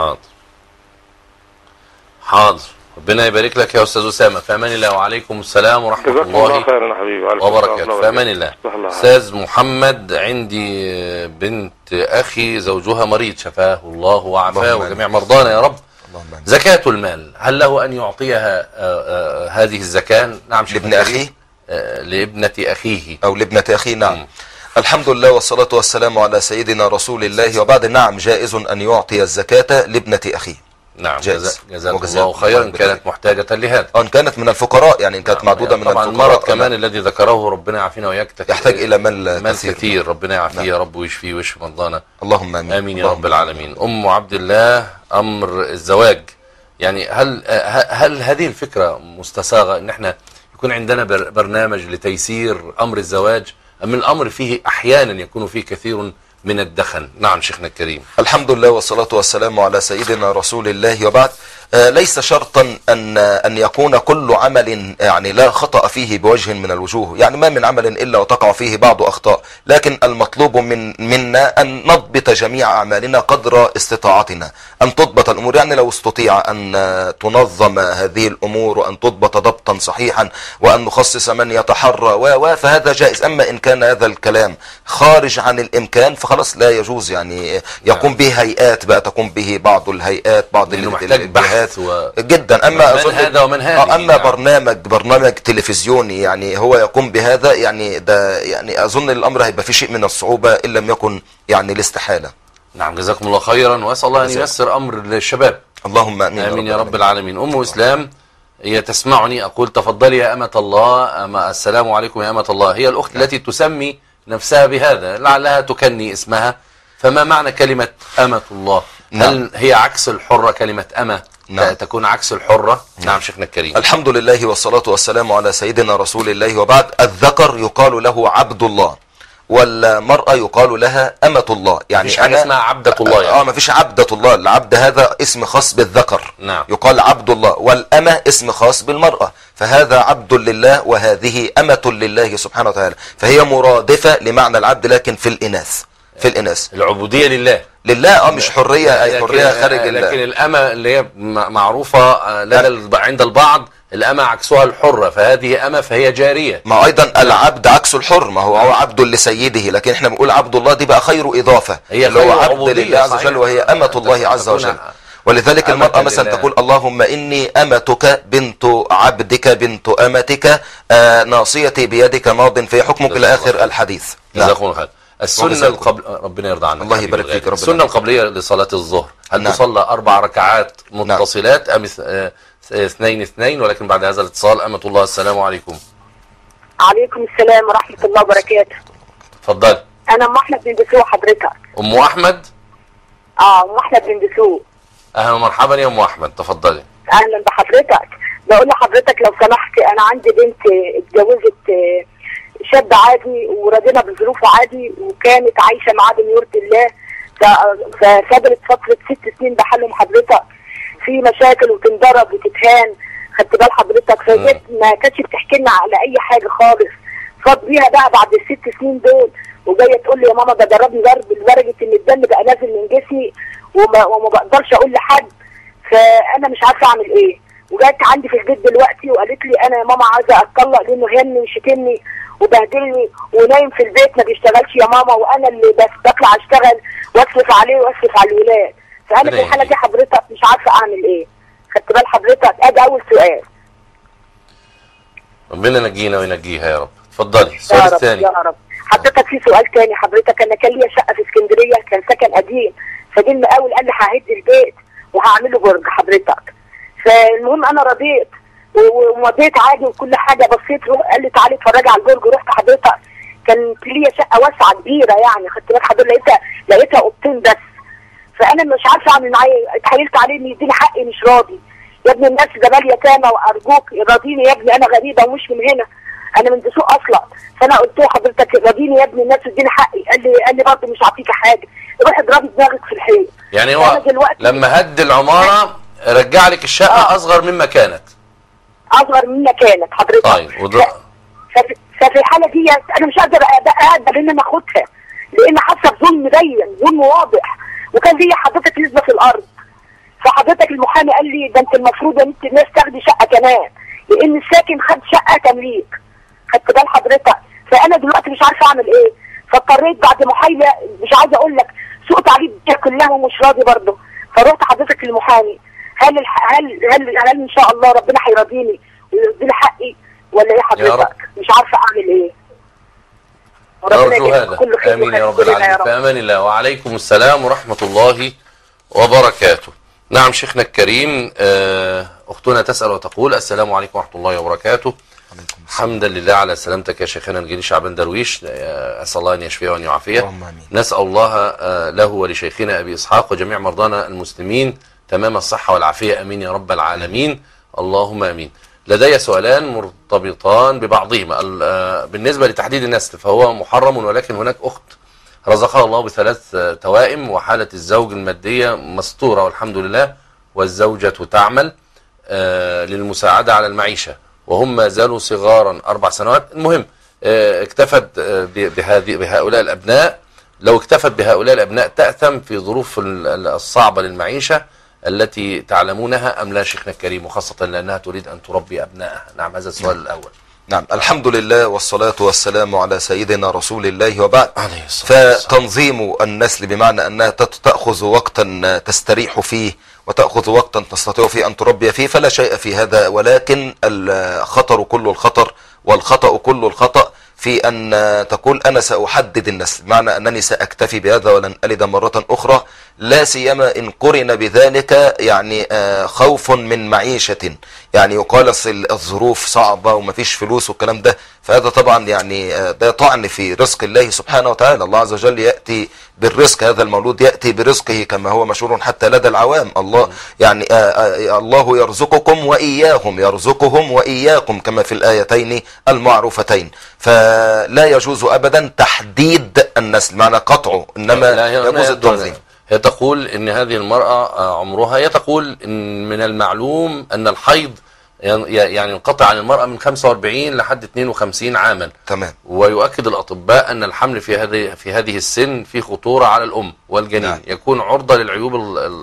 حاضر. ربنا يبارك لك يا أستاذ أسامة. في أمان الله. وعليكم السلام ورحمة الله وبركاته. في أمان الله. أستاذ محمد، عندي بنت أخي زوجها مريض، شفاه الله وعافاه وجميع مرضانا يا رب. زكاة المال، هل له أن يعطيها هذه الزكاة؟ نعم. لابن أخيه؟ لابنة أخيه أو لابنة أخيه. نعم. الحمد لله والصلاة والسلام على سيدنا رسول الله، وبعد. نعم، جائز أن يعطي الزكاة لابنة أخيه. نعم. جزاك الله خيرا. كانت محتاجة لهذا. إن كانت من الفقراء، يعني إن كانت معدودة من الفقراء. طبعا المرض كمان الذي ذكره ربنا يعافينا وإياك يحتاج إلى مال كثير. ربنا يعافيه يا رب ويشفيه ويشفي مرضانا. اللهم آمين. آمين يا رب العالمين. أم عبد الله، أمر الزواج، يعني هل هذه الفكرة مستساغة إن احنا يكون عندنا برنامج لتيسير أمر الزواج، أم الأمر فيه أحيانا يكون فيه كثير من الدخن؟ نعم شيخنا الكريم. الحمد لله والصلاة والسلام على سيدنا رسول الله، وبعد. ليس شرطا أن يكون كل عمل يعني لا خطأ فيه بوجه من الوجوه، يعني ما من عمل إلا وتقع فيه بعض أخطاء، لكن المطلوب منا أن نضبط جميع أعمالنا قدر استطاعتنا، أن تضبط الأمور. يعني لو استطيع أن تنظم هذه الأمور وأن تضبط ضبطا صحيحا وأن نخصص من يتحرى فهذا جائز. أما إن كان هذا الكلام خارج عن الإمكان فخلاص لا يجوز، يعني يقوم به هيئات بقى، تقوم به بعض الهيئات، بعض الجهات جدا. اما من هذا ومن هذا. اما برنامج تلفزيوني يعني هو يقوم بهذا، يعني ده يعني اظن الامر هيبقى فيه شيء من الصعوبة ان لم يكن يعني الاستحالة. نعم جزاكم الله خيرا، واسال الله ان ييسر امر للشباب. اللهم امين. امين يا رب العالمين. ام اسلام، هي تسمعني اقول تفضلي يا امة الله. السلام عليكم يا امة الله. هي الاخت التي تسمي نفسها بهذا، لعلها تكني اسمها، فما معنى كلمة امة الله؟ هل هي عكس الحرة كلمة أمة؟ نعم. تكون عكس الحرة؟ نعم شيخنا الكريم. الحمد لله والصلاة والسلام على سيدنا رسول الله، وبعد. الذكر يقال له عبد الله، والمرأة يقال لها أمة الله. يعني مفيش حاجة اسمها عبدة الله يعني. ما فيش عبدة الله. العبد هذا اسم خاص بالذكر. نعم. يقال عبد الله، والأمة اسم خاص بالمرأة، فهذا عبد لله وهذه أمة لله سبحانه وتعالى، فهي مرادفة لمعنى العبد لكن في الإناث. العبودية لله. مش حرية، أي حرية خارج لكن الأمة اللي هي معروفة عند البعض، الأمة عكسها الحرة، فهذه أمة فهي جارية. ما أيضا العبد عكس الحر، ما هو عبد لسيده، لكن احنا بنقول عبد الله دي بقى خير إضافة، اللي هو عبد لله عز وجل، وهي أمة الله عز وجل. ولذلك المرأة مثلا تقول اللهم إني أمتك بنت عبدك بنت أمتك ناصيتي بيدك ماض في حكمك إلى آخر الحديث. جزاكم الله خير. السنة ربنا يرضى عنك. الله يبارك فيك. السنة القبلية لصلاة الظهر، هل تصلى 4 ركعات متصلات أم 2-2؟ ولكن بعد هذا الاتصال أمة الله، السلام عليكم. عليكم السلام ورحمة الله وبركاته. اتفضل. أنا أم أحمد بن دسوق حضرتك. أم أحمد؟ أم أحمد بن دسوق. أهلا ومرحبا يا أم أحمد، تفضلي. أهلا بحضرتك. بقول لحضرتك لو سمحت، أنا عندي بنت اتجوزت شاب عادي ورضينا بظروفه عادي، وكانت عايشه معاه بنور الله، ففضلت فتره 6 سنين بحالهم حضرتك، في مشاكل وتنضرب وتتهان، خدت بال حضرتك، فجت ما كانتش بتحكي لنا على اي حاجه خالص، فاض بيها بقى بعد ال6 سنين دول، وجايه تقول لي يا ماما ده ضربني ضرب لدرجه ان الدم بقى نازل من جسمي وما بقدرش اقول لحد، فانا مش عارفه اعمل ايه. وجات عندي في البيت دلوقتي وقالت لي انا يا ماما عايزه اتطلق لانه هني وشتمني وبهدلني ونايم في البيت ما بيشتغلش يا ماما، وانا اللي بطلع اشتغل واصرف عليه واصرف على الولاد. فانا في الحاله دي حضرتك مش عارفه اعمل ايه. خدت بال حضرتك؟ ادي اول سؤال. ربنا ينجينا وينجيها يا رب. اتفضلي السؤال الثاني. يا رب. حضرتك في سؤال تاني حضرتك، انا كان ليا شقه في اسكندريه، كان سكن قديم، فجه المقاول قال لي ههد البيت وهعمله برج حضرتك. فالمهم انا رضيت ومضيت عادي وكل حاجه، بصيت قال لي تعالي اتفرجي على البرج. رحت حضرتك كان ليا شقه واسعه كبيره يعني، خدت بالك حضرتك، لقيتها اوضتين بس. فانا مش عارفه اعمل معايا، اتحايلت عليه ان يديني حقي مش راضي. يا ابن الناس ده مال يتامى وارجوك راضيني يا ابني، انا غريبه ومش من هنا، انا من دسوق اصلا. فانا قلت له حضرتك راضيني يا ابن الناس اديني حقي. قال لي برضه مش هعطيك حاجه، روح اضربي دماغك في الحيط. يعني هو لما هد العماره رجع لك الشقه اصغر مما كانت. اصغر مما كانت حضرتك. طيب ففي الحاله دي انا مش قادر اقدر ان انا اخدها، لان حاسه بظلم مبين، ظلم واضح، وكان ليا حضرتك نسبه في الارض. فحضرتك المحامي قال لي ده انت المفروض ان انت الناس تاخدي شقه كمان، لان الساكن خد شقه تمليك. خدت بال حضرتك؟ فانا دلوقتي مش عارفه اعمل ايه. فاضطريت بعد محايله مش عايزه اقول لك سقط عليه الدنيا كلها ومش راضي برضه. فروحت حضرتك للمحامي، هل ان شاء الله ربنا هيرضيني ويرضيني حقي ولا ايه حضرتك؟ مش عارفه اعمل ايه. نرجو هذا. امين يا رب العالمين. في امان الله. وعليكم السلام ورحمه الله وبركاته. نعم شيخنا الكريم، اختنا تسال وتقول السلام عليكم ورحمه الله وبركاته. حمدا لله على سلامتك يا شيخنا الجليل شعبان درويش، اسال الله ان يشفيه وان يعافيه. نسال الله له ولشيخنا ابي اسحاق وجميع مرضانا المسلمين تمام الصحه والعافيه، امين يا رب العالمين. اللهم امين. لدي سؤالان مرتبطان ببعضهما. بالنسبه لتحديد النسل فهو محرم، ولكن هناك اخت رزقها الله بثلاث توائم، وحاله الزوج الماديه مستوره والحمد لله، والزوجه تعمل للمساعده على المعيشه، وهم ما زالوا صغارا 4 سنوات. المهم اكتفت بهؤلاء الأبناء. لو اكتفت بهؤلاء الأبناء تأثم في ظروف الصعبة للمعيشة التي تعلمونها أم لا شيخنا الكريم، وخاصة لأنها تريد أن تربي أبنائها؟ نعم هذا السؤال الأول. نعم الحمد لله والصلاة والسلام على سيدنا رسول الله وبعد. فتنظيم النسل بمعنى أنها تأخذ وقتا تستريح فيه وتأخذ وقتا تستطيع فيه أن تربي فيه، فلا شيء في هذا، ولكن الخطر كل الخطر والخطأ كل الخطأ في أن تقول أنا سأحدد النسل، معنى أنني سأكتفي بهذا ولن ألد مرة أخرى، لا سيما إن قرن بذلك يعني خوف من معيشة، يعني يقال الظروف صعبة ومفيش فلوس والكلام ده، فهذا طبعا يعني ده طعن في رزق الله سبحانه وتعالى. الله عز وجل يأتي بالرزق، هذا المولود يأتي برزقه كما هو مشهور حتى لدى العوام. الله يعني الله يرزقكم وإياهم، يرزقهم وإياكم كما في الآيتين المعروفتين. فلا يجوز أبدا تحديد النسل معنى قطعه، إنما يجوز التنظيم. هي تقول إن هذه المرأة عمرها، هي تقول إن من المعلوم أن الحيض يعني ينقطع عن المرأة من 45 لحد 52 عاما. تمام. ويؤكد الأطباء أن الحمل في هذه السن في خطورة على الأم والجنين. نعم. يكون عرضة للعيوب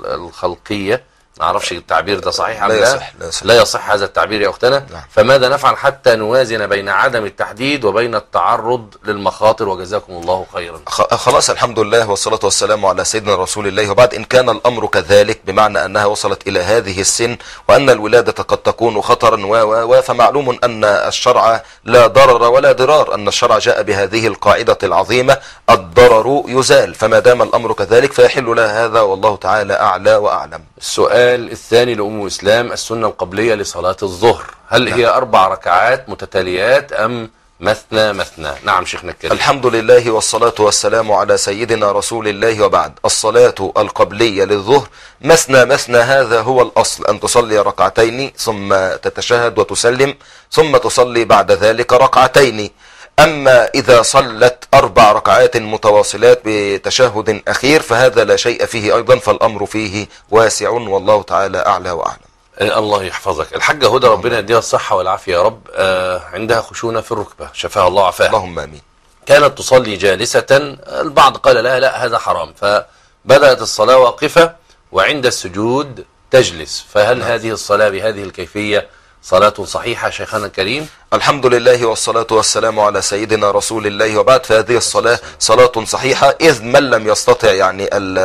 الخلقية. ما اعرفش التعبير ده صحيح ام لا يصح هذا التعبير يا اختنا. نعم. فماذا نفعل حتى نوازن بين عدم التحديد وبين التعرض للمخاطر؟ وجزاكم الله خيرا. خلاص الحمد لله والصلاة والسلام على سيدنا رسول الله وبعد. إن كان الأمر كذلك بمعنى أنها وصلت إلى هذه السن وأن الولادة قد تكون خطرا فمعلوم أن الشرع لا ضرر ولا ضرار، أن الشرع جاء بهذه القاعدة العظيمة الضرر يزال، فما دام الأمر كذلك فيحل لها هذا والله تعالى أعلى وأعلم. السؤال الثاني لأم إسلام، السنة القبلية لصلاة الظهر هل هي 4 ركعات متتاليات أم مثنى مثنى؟ نعم شيخنا الكريم. الحمد لله والصلاة والسلام على سيدنا رسول الله وبعد. الصلاة القبلية للظهر مثنى مثنى، هذا هو الأصل، أن تصلي ركعتين ثم تتشهد وتسلم ثم تصلي بعد ذلك ركعتين. أما إذا صلت 4 ركعات متواصلات بتشهد أخير فهذا لا شيء فيه أيضا، فالأمر فيه واسع والله تعالى أعلى وأعلم. الله يحفظك. الحاجة هدى ربنا يديها الصحة والعافية يا رب، عندها خشونة في الركبة، شفاها الله وعافاها. اللهم آمين. كانت تصلي جالسة، البعض قال لها لا هذا حرام، فبدأت الصلاة واقفة وعند السجود تجلس، فهل هذه الصلاة بهذه الكيفية صلاة صحيحة شيخنا الكريم؟ الحمد لله والصلاة والسلام على سيدنا رسول الله، وبعد فهذه الصلاة صلاة صحيحة، إذ من لم يستطع يعني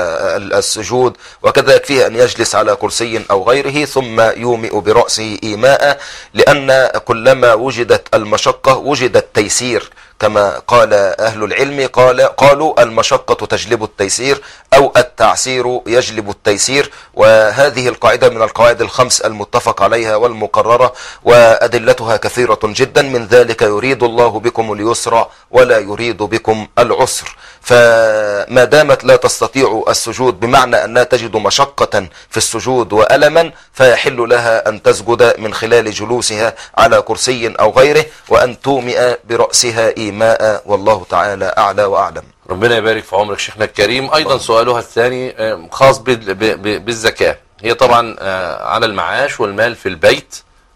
السجود وكذا يكفيه أن يجلس على كرسي أو غيره ثم يومئ برأسه إيماء، لأن كلما وجدت المشقة وجد التيسير، كما قال أهل العلم قالوا المشقة تجلب التيسير أو التعسير يجلب التيسير، وهذه القاعدة من القواعد الخمس المتفق عليها والمقررة، وأدلتها كثيرة جدا، من ذلك يريد الله بكم اليسر ولا يريد بكم العسر. فما دامت لا تستطيع السجود بمعنى أنها تجد مشقة في السجود وألما، فيحل لها أن تسجد من خلال جلوسها على كرسي أو غيره، وأن تومئ برأسها إيماء، والله تعالى أعلى وأعلم. ربنا يبارك في عمرك شيخنا الكريم. أيضا سؤالها الثاني خاص بالزكاة. هي طبعا على المعاش والمال في البيت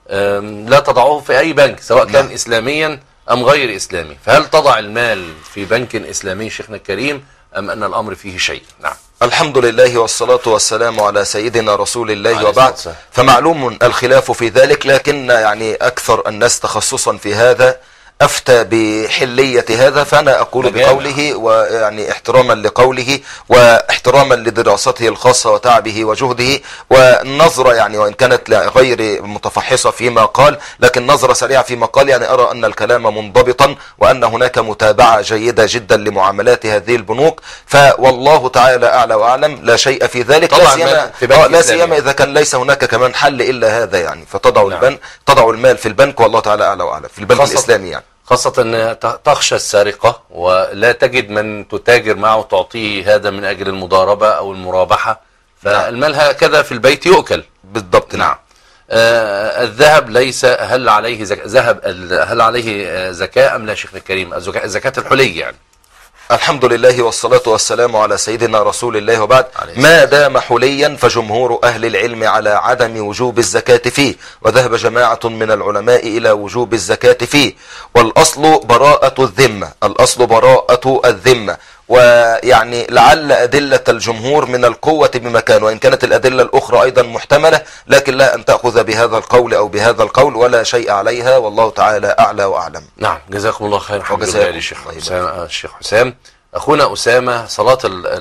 لا تضعه في أي بنك سواء كان إسلاميا أم غير إسلامي، فهل تضع المال في بنك إسلامي شيخنا الكريم أم أن الأمر فيه شيء؟ نعم. الحمد لله والصلاة والسلام على سيدنا رسول الله، وبعد فمعلوم الخلاف في ذلك، لكن يعني أكثر الناس تخصصا في هذا أفتى بحلية هذا، فأنا أقول بقوله، ويعني احتراما لقوله واحتراما لدراسته الخاصة وتعبه وجهده، والنظرة يعني وإن كانت غير متفحصة فيما قال، لكن نظرة سريعة فيما قال، يعني أرى أن الكلام منضبطا وأن هناك متابعة جيدة جدا لمعاملات هذه البنوك، فوالله تعالى أعلى وأعلم، لا شيء في ذلك، لا سيما إذا كان ليس هناك كمان حل إلا هذا يعني، فتضع تضع المال في البنك، والله تعالى أعلى وأعلم، في البنك الإسلامي يعني، خاصة أن تخشى السرقة ولا تجد من تتاجر معه وتعطيه هذا من أجل المضاربة أو المرابحة، فالمال هكذا في البيت يؤكل. بالضبط. نعم. الذهب ليس هل عليه هل عليه زكاة أم لا شيخنا الكريم؟ زكاة الحلي يعني. الحمد لله والصلاة والسلام على سيدنا رسول الله، وبعد ما دام حليا فجمهور أهل العلم على عدم وجوب الزكاة فيه، وذهب جماعة من العلماء إلى وجوب الزكاة فيه، والأصل براءة الذمة، الأصل براءة الذمة، ويعني لعل أدلة الجمهور من القوة بمكان، وإن كانت الأدلة الأخرى أيضا محتملة، لكن لا أن تأخذ بهذا القول أو بهذا القول، ولا شيء عليها، والله تعالى أعلى وأعلم. نعم، جزاكم الله خير. الحمد لله الشيخ حسام. أخونا أسامة، صلاة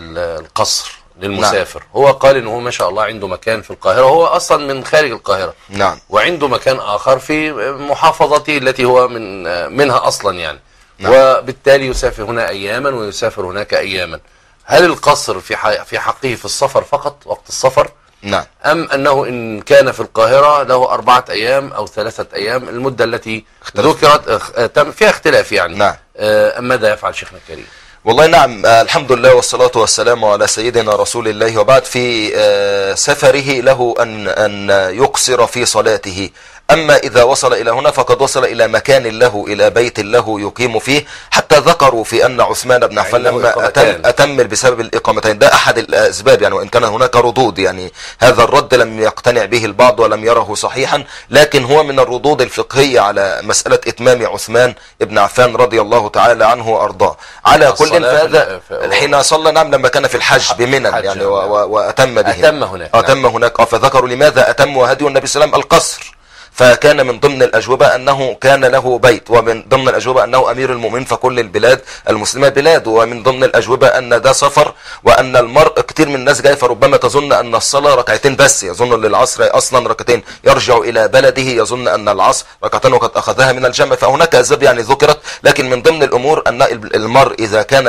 القصر للمسافر، نعم. هو قال إنه ما شاء الله عنده مكان في القاهرة، هو أصلا من خارج القاهرة، نعم، وعنده مكان آخر في محافظته التي هو منها أصلا يعني، نعم. وبالتالي يسافر هنا أياما ويسافر هناك أياما. هل القصر في حقه في السفر فقط وقت السفر؟ نعم. أم أنه إن كان في القاهرة له 4 أيام أو 3 أيام، المدة التي ذكرت فيها اختلاف يعني، نعم. ماذا يفعل شيخنا الكريم؟ والله نعم، الحمد لله والصلاة والسلام على سيدنا رسول الله، وبعد في سفره له أن يقصر في صلاته، أما إذا وصل إلى هنا فقد وصل إلى مكان له، إلى بيت له يقيم فيه، حتى ذكروا في أن عثمان بن عفان لما أتمل بسبب الإقامتين، ده أحد الأسباب يعني، وإن كان هناك ردود يعني، هذا الرد لم يقتنع به البعض ولم يره صحيحا، لكن هو من الردود الفقهية على مسألة إتمام عثمان بن عفان رضي الله تعالى عنه وأرضاه. على كل فهذا حين صلى، نعم، لما كان في الحج بمنى يعني، وأتم به، أتم هناك، فذكروا لماذا أتم، وهدي النبي صلى الله عليه وسلم القصر، فكان من ضمن الأجوبة أنه كان له بيت، ومن ضمن الأجوبة أنه أمير المؤمنين فكل البلاد المسلمة بلاد، ومن ضمن الأجوبة أن ده سفر، وأن المرء كتير من الناس جاي فربما تظن أن الصلاة ركعتين بس، يظن للعصر أصلا ركعتين، يرجع إلى بلده يظن أن العصر ركعتين وقد أخذها من الجمع، فهناك أسباب يعني ذكرت، لكن من ضمن الأمور أن المرء إذا كان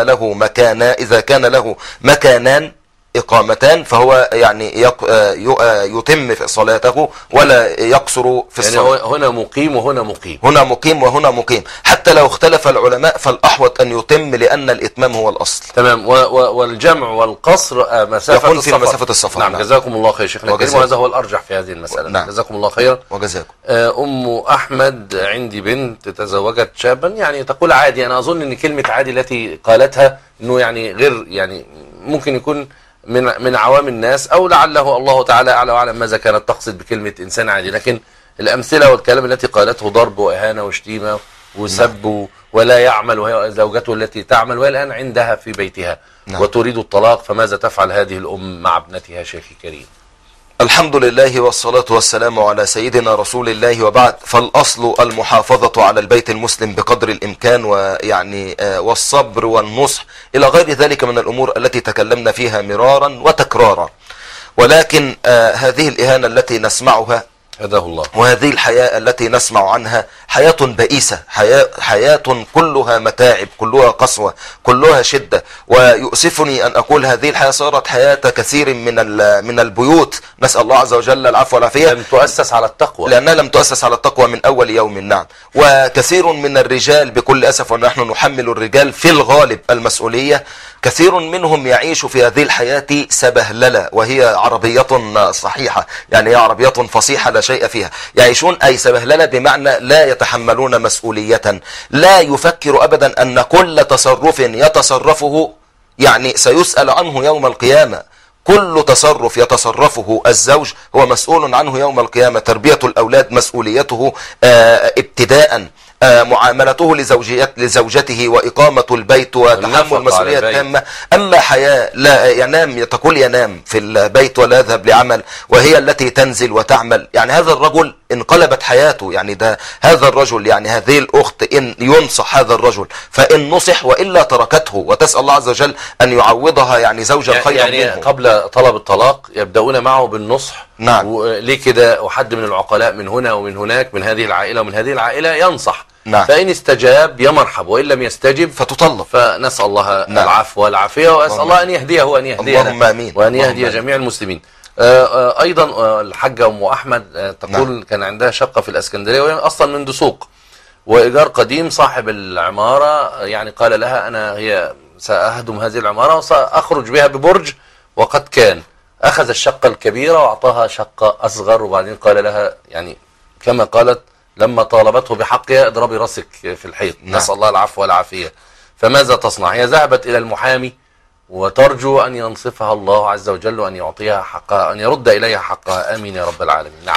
له مكانان إقامتان فهو يعني يتم في صلاته ولا يقصر في الصلاة. يعني هنا مقيم وهنا مقيم، هنا مقيم وهنا مقيم، حتى لو اختلف العلماء فالأحوط أن يتم، لأن الإتمام هو الأصل. تمام. والجمع والقصر يكون في مسافة السفر. نعم. جزاكم الله خير شيخنا الكريم، وهذا هو الأرجح في هذه المسألة. نعم. جزاكم الله خيرا. وجزاكم. أم أحمد، عندي بنت تزوجت شابا، يعني تقول عادي، أنا أظن أن كلمة عادي التي قالتها أنه يعني غير، يعني ممكن يكون من عوام الناس، أو لعله الله تعالى أعلى وأعلم ماذا كانت تقصد بكلمة إنسان عادي، لكن الأمثلة والكلام التي قالته ضرب وإهانة وشتيمة وسب ولا يعمل، وهي زوجته التي تعمل، وهي الآن عندها في بيتها وتريد الطلاق، فماذا تفعل هذه الأم مع ابنتها شيخي الكريم؟ الحمد لله والصلاة والسلام على سيدنا رسول الله، وبعد. فالأصل المحافظة على البيت المسلم بقدر الإمكان، ويعني والصبر والنصح إلى غير ذلك من الأمور التي تكلمنا فيها مرارا وتكرارا. ولكن هذه الإهانة التي نسمعها هداه الله، وهذه الحياة التي نسمع عنها حياة بئيسة، حياة كلها متاعب، كلها قسوة، كلها شدة. ويؤسفني أن أقول هذه الحياة صارت حياة كثير من البيوت، نسأل الله عز وجل العفو والعافية، لم تؤسس على التقوى، لأنها لم تؤسس على التقوى من أول يوم. نعم. وكثير من الرجال بكل أسف، ونحن نحمل الرجال في الغالب المسؤولية، كثير منهم يعيش في هذه الحياة سبهللة، وهي عربية صحيحة، يعني هي عربية فصيحة لا شيء فيها. يعيشون أي سبهللة بمعنى لا يتحملون مسؤولية، لا يفكر أبدا أن كل تصرف يتصرفه يعني سيسأل عنه يوم القيامة. كل تصرف يتصرفه الزوج هو مسؤول عنه يوم القيامة. تربية الأولاد مسؤوليته ابتداء، معاملته لزوجته وإقامة البيت وتحمل مسؤولية تامة. أما حياة لا ينام، تقول ينام في البيت ولا يذهب لعمل، وهي التي تنزل وتعمل، يعني هذا الرجل انقلبت حياته. يعني ده هذا الرجل، يعني هذه الأخت إن ينصح هذا الرجل فإن نصح، وإلا تركته، وتسأل الله عز وجل أن يعوضها يعني زوجا خيرا يعني منه. قبل طلب الطلاق يبدأون معه بالنصح. نعم. وليه كده؟ وحد من العقلاء من هنا ومن هناك، من هذه العائلة ومن هذه العائلة، ينصح. نعم. فإن استجاب يا مرحب، وإن لم يستجب فتطلق. فنسأل الله العفو والعافية، وأسأل الله أن يهديه وأن يهدينا، اللهم آمين، وأن يهدي جميع المسلمين. أيضا الحاجة أم أحمد تقول كان عندها شقة في الإسكندرية، وهي أصلا من دسوق وإيجار قديم. صاحب العمارة يعني قال لها هي سأهدم هذه العمارة وسأخرج بها ببرج، وقد كان أخذ الشقة الكبيرة وأعطاها شقة أصغر، وبعدين قال لها يعني كما قالت لما طالبته بحقها اضربي راسك في الحيط. نسأل الله العفو والعافية. فماذا تصنع؟ هي ذهبت إلى المحامي وترجو أن ينصفها الله عز وجل، وأن يعطيها حقها، أن يرد إليها حقها. آمين يا رب العالمين. نعم.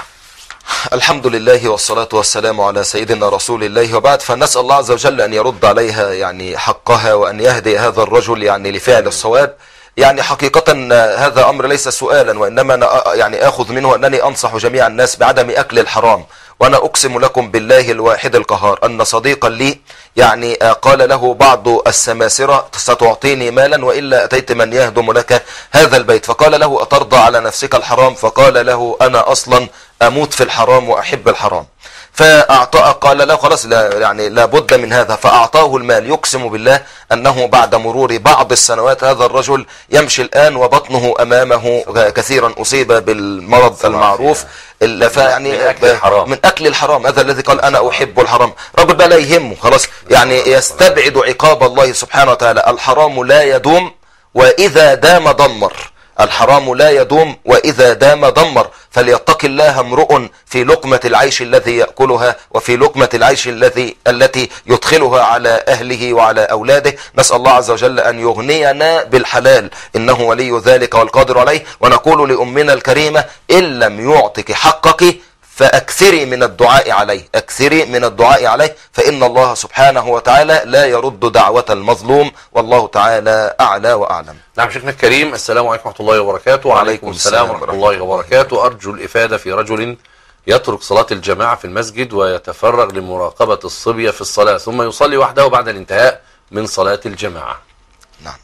الحمد لله والصلاة والسلام على سيدنا رسول الله، وبعد. فنسأل الله عز وجل أن يرد عليها يعني حقها، وأن يهدي هذا الرجل يعني لفعل الصواب. يعني حقيقة هذا أمر ليس سؤالا، وإنما أنا يعني آخذ منه أنني أنصح جميع الناس بعدم أكل الحرام. وأنا أقسم لكم بالله الواحد القهار أن صديقا لي يعني قال له بعض السماسرة ستعطيني مالا وإلا أتيت من يهدم لك هذا البيت، فقال له أترضى على نفسك الحرام؟ فقال له أنا أصلا أموت في الحرام وأحب الحرام. فأعطاه، قال له خلاص يعني لابد من هذا، فأعطاه المال. يقسم بالله أنه بعد مرور بعض السنوات هذا الرجل يمشي الآن وبطنه أمامه كثيرا، أصيب بالمرض المعروف فيعني من أكل الحرام. هذا الذي قال أنا أحب الحرام. رجل بقى لا يهمه خلاص، يعني يستبعد عقاب الله سبحانه وتعالى. الحرام لا يدوم وإذا دام دمر، الحرام لا يدوم وإذا دام دمر. فليتق الله امرؤ في لقمة العيش الذي يأكلها، وفي لقمة العيش التي يدخلها على أهله وعلى أولاده. نسأل الله عز وجل أن يغنينا بالحلال، إنه ولي ذلك والقادر عليه. ونقول لأمنا الكريمة إن لم يعطك حقك فأكثري من الدعاء عليه، أكثري من الدعاء عليه، فإن الله سبحانه وتعالى لا يرد دعوة المظلوم، والله تعالى أعلى وأعلم. نعم شيخنا الكريم، السلام عليكم ورحمة الله وبركاته. وعليكم السلام ورحمة الله وبركاته. أرجو الإفادة في رجل يترك صلاة الجماعة في المسجد ويتفرغ لمراقبة الصبية في الصلاة، ثم يصلي وحده بعد الانتهاء من صلاة الجماعة. نعم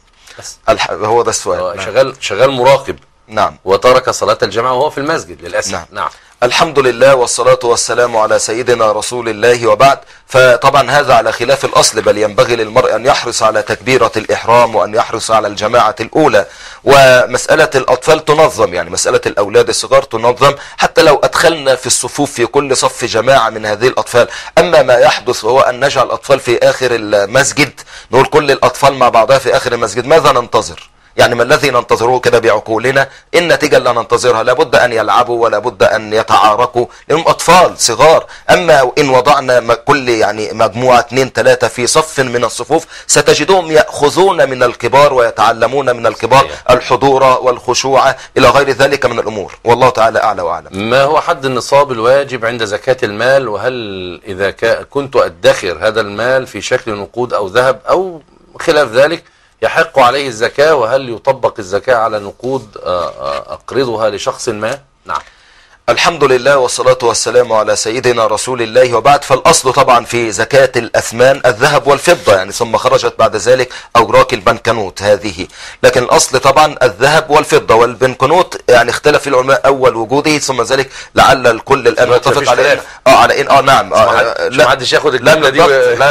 هو ده السؤال. شغال مراقب. نعم. وترك صلاة الجماعة وهو في المسجد للأسف. نعم. نعم. الحمد لله والصلاة والسلام على سيدنا رسول الله، وبعد. فطبعا هذا على خلاف الأصل، بل ينبغي للمرء أن يحرص على تكبيرة الإحرام وأن يحرص على الجماعة الأولى. ومسألة الأطفال تنظم، يعني مسألة الأولاد الصغار تنظم، حتى لو أدخلنا في الصفوف في كل صف جماعة من هذه الأطفال. أما ما يحدث هو أن نجعل الأطفال في آخر المسجد، نقول كل الأطفال مع بعضها في آخر المسجد، ماذا ننتظر؟ يعني ما الذي ننتظره كده بعقولنا؟ النتيجة اللي ننتظرها لابد أن يلعبوا ولا بد أن يتعاركوا لأنهم أطفال صغار. أما إن وضعنا كل يعني مجموعة 2 3 في صف من الصفوف ستجدهم يأخذون من الكبار ويتعلمون من الكبار الحضور والخشوع إلى غير ذلك من الأمور، والله تعالى أعلى وأعلم. ما هو حد النصاب الواجب عند زكاة المال؟ وهل إذا كنت أدخر هذا المال في شكل نقود أو ذهب أو خلاف ذلك يحق عليه الزكاة؟ وهل يطبق الزكاة على نقود أقرضها لشخص ما؟ نعم. الحمد لله والصلاة والسلام على سيدنا رسول الله، وبعد. فالأصل طبعا في زكاة الأثمان الذهب والفضة، يعني ثم خرجت بعد ذلك أوراق البنكنوت هذه، لكن الأصل طبعا الذهب والفضة. والبنكنوت يعني اختلف العلماء أول وجوده، ثم ذلك لعل الكل الآن متفق على على إن نعم لا محدش ياخد الجملة دي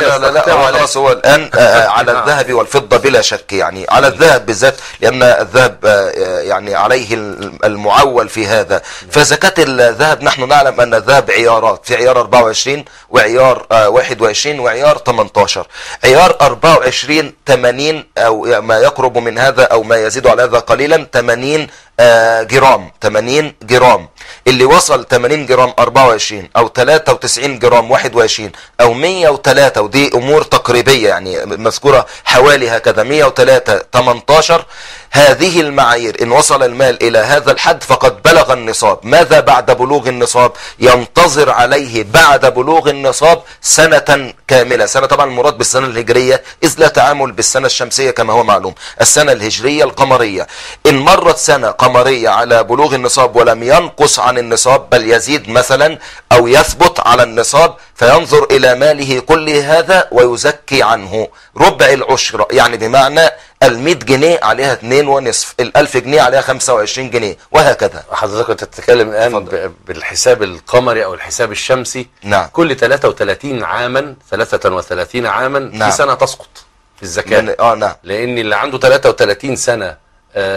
لا خلاص هو الآن على الذهب والفضة بلا شك، يعني على الذهب بالذات لأن الذهب يعني عليه المعول في هذا. فزكاة الذهب نحن نعلم أن الذهب عيارات، في عيار 24 وعيار 21 وعيار 18. عيار 24 80 أو ما يقرب من هذا أو ما يزيد على هذا قليلا 80 جرام. 80 جرام اللي وصل 80 جرام 24 أو 93 جرام 21 أو 103، ودي أمور تقريبية يعني مذكورة حوالي هكذا 103 18. هذه المعايير إن وصل المال إلى هذا الحد فقد بلغ النصاب. ماذا بعد بلوغ النصاب؟ ينتظر عليه بعد بلوغ النصاب سنة كاملة. سنة طبعا المراد بالسنة الهجرية إذ لا تعامل بالسنة الشمسية كما هو معلوم، السنة الهجرية القمرية. إن مرت سنة قمرية على بلوغ النصاب ولم ينقص عن النصاب بل يزيد مثلا أو يثبت على النصاب، فينظر إلى ماله كل هذا ويزكي عنه ربع العشر، يعني بمعنى 100 جنيه عليها 2.5، 1000 جنيه عليها 25 جنيه وهكذا. حضرتك كنت تتكلم الآن بالحساب القمري أو الحساب الشمسي. نعم. كل 33 عاما 33 عاما نعم. في سنة تسقط في الزكاة. نعم. لأن اللي عنده 33 سنة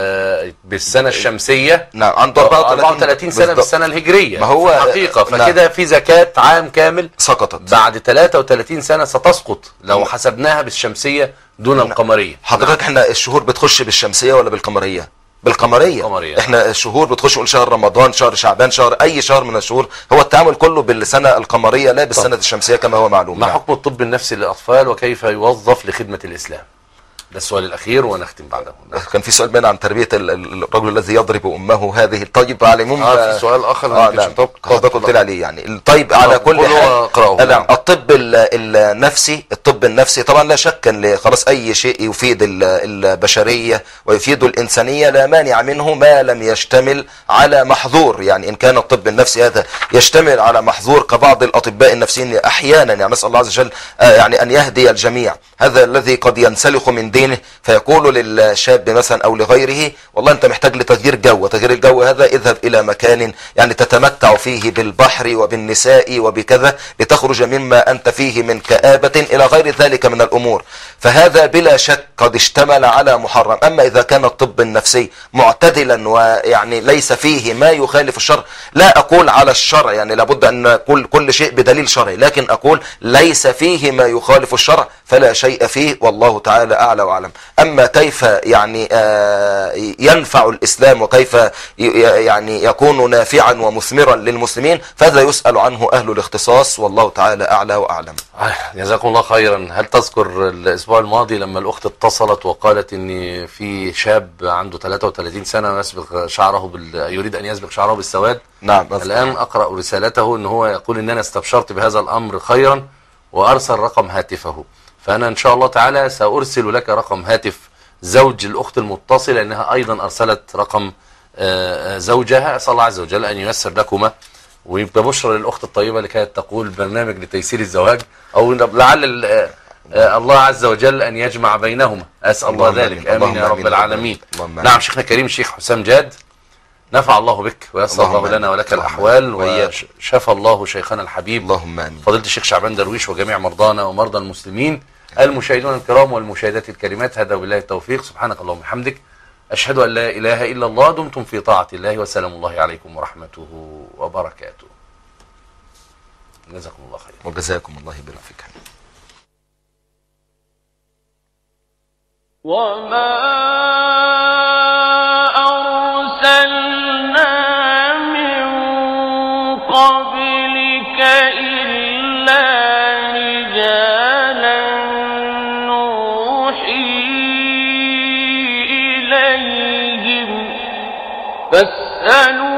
بالسنة الشمسية نعم عنده 34 سنة بالسنة الهجرية، ما هو حقيقة. فكده في زكاة عام كامل سقطت. بعد 33 سنة ستسقط لو حسبناها بالشمسية دون القمرية. حضرتك احنا الشهور بتخش بالشمسية ولا بالقمرية؟ بالقمرية. احنا الشهور بتخش نقول شهر رمضان، شهر شعبان، شهر اي شهر من الشهور، هو التعامل كله بالسنة القمرية لا بالسنة الشمسية كما هو معلوم. ما حكم الطب النفسي للأطفال وكيف يوظف لخدمة الإسلام؟ ده السؤال الأخير ونختم بعده. كان في سؤال بين عن تربية الرجل الذي يضرب أمه هذه. طيب على العموم في سؤال آخر ده قلت لي عليه يعني. طيب على كل حال الطب النفسي، الطب النفسي طبعا لا شك ان خلاص أي شيء يفيد البشرية ويفيد الإنسانية لا مانع منه ما لم يشتمل على محظور. يعني إن كان الطب النفسي هذا يشتمل على محظور كبعض الأطباء النفسيين أحيانا، يعني نسأل الله عز وجل يعني أن يهدي الجميع. هذا الذي قد ينسلخ من دينه فيقول للشاب مثلا أو لغيره والله أنت محتاج لتغيير جو، تغيير الجو هذا اذهب إلى مكان يعني تتمتع فيه بالبحر وبالنساء وبكذا لتخرج مما أنت فيه من كآبة إلى غير ذلك من الأمور. فهذا بلا شك قد اشتمل على محرم. أما إذا كان الطب النفسي معتدلا ويعني ليس فيه ما يخالف الشرع، لا أقول على الشرع يعني لابد أن كل شيء بدليل شرعي، لكن أقول ليس فيه ما يخالف الشرع فلا شيء فيه والله تعالى أعلى وأعلم. أما كيف يعني ينفع الإسلام وكيف يعني يكون نافعا ومثمرا للمسلمين فهذا يسأل عنه أهل الاختصاص والله تعالى أعلى وأعلم. جزاكم الله خيرا. هل تذكر الأسبوع الماضي لما الأخت اتصلت وقالت إن في شاب عنده 33 سنة يسبغ شعره يريد أن يسبغ شعره بالسواد؟ نعم. الآن أقرأ رسالته إن هو يقول إن أنا استبشرت بهذا الأمر خيرا وأرسل رقم هاتفه، فأنا إن شاء الله تعالى سأرسل لك رقم هاتف زوج الأخت المتصلة لأنها أيضا أرسلت رقم زوجها. أسأل الله عز وجل أن ييسر لكما ويبقى بشرى للأخت الطيبة اللي كانت تقول برنامج لتيسير الزواج، أو لعل الله عز وجل أن يجمع بينهما. أسأل الله ذلك. آمين يا رب العالمين. نعم شيخنا الكريم الشيخ حسام جاد، نفع الله بك ويسر الله لنا ولك الأحوال وشفى الله شيخنا الحبيب اللهم آمين فضيلة الشيخ شعبان درويش وجميع مرضانا ومرضى المسلمين المشاهدون الكرام والمشاهدات الكريمات. هذا بالله التوفيق. سبحانك اللهم وبحمدك أشهد أن لا إله إلا الله. دمتم في طاعة الله وسلام الله عليكم ورحمته وبركاته. جزاكم الله خير. وجزاكم الله بالعافية. وما يسألون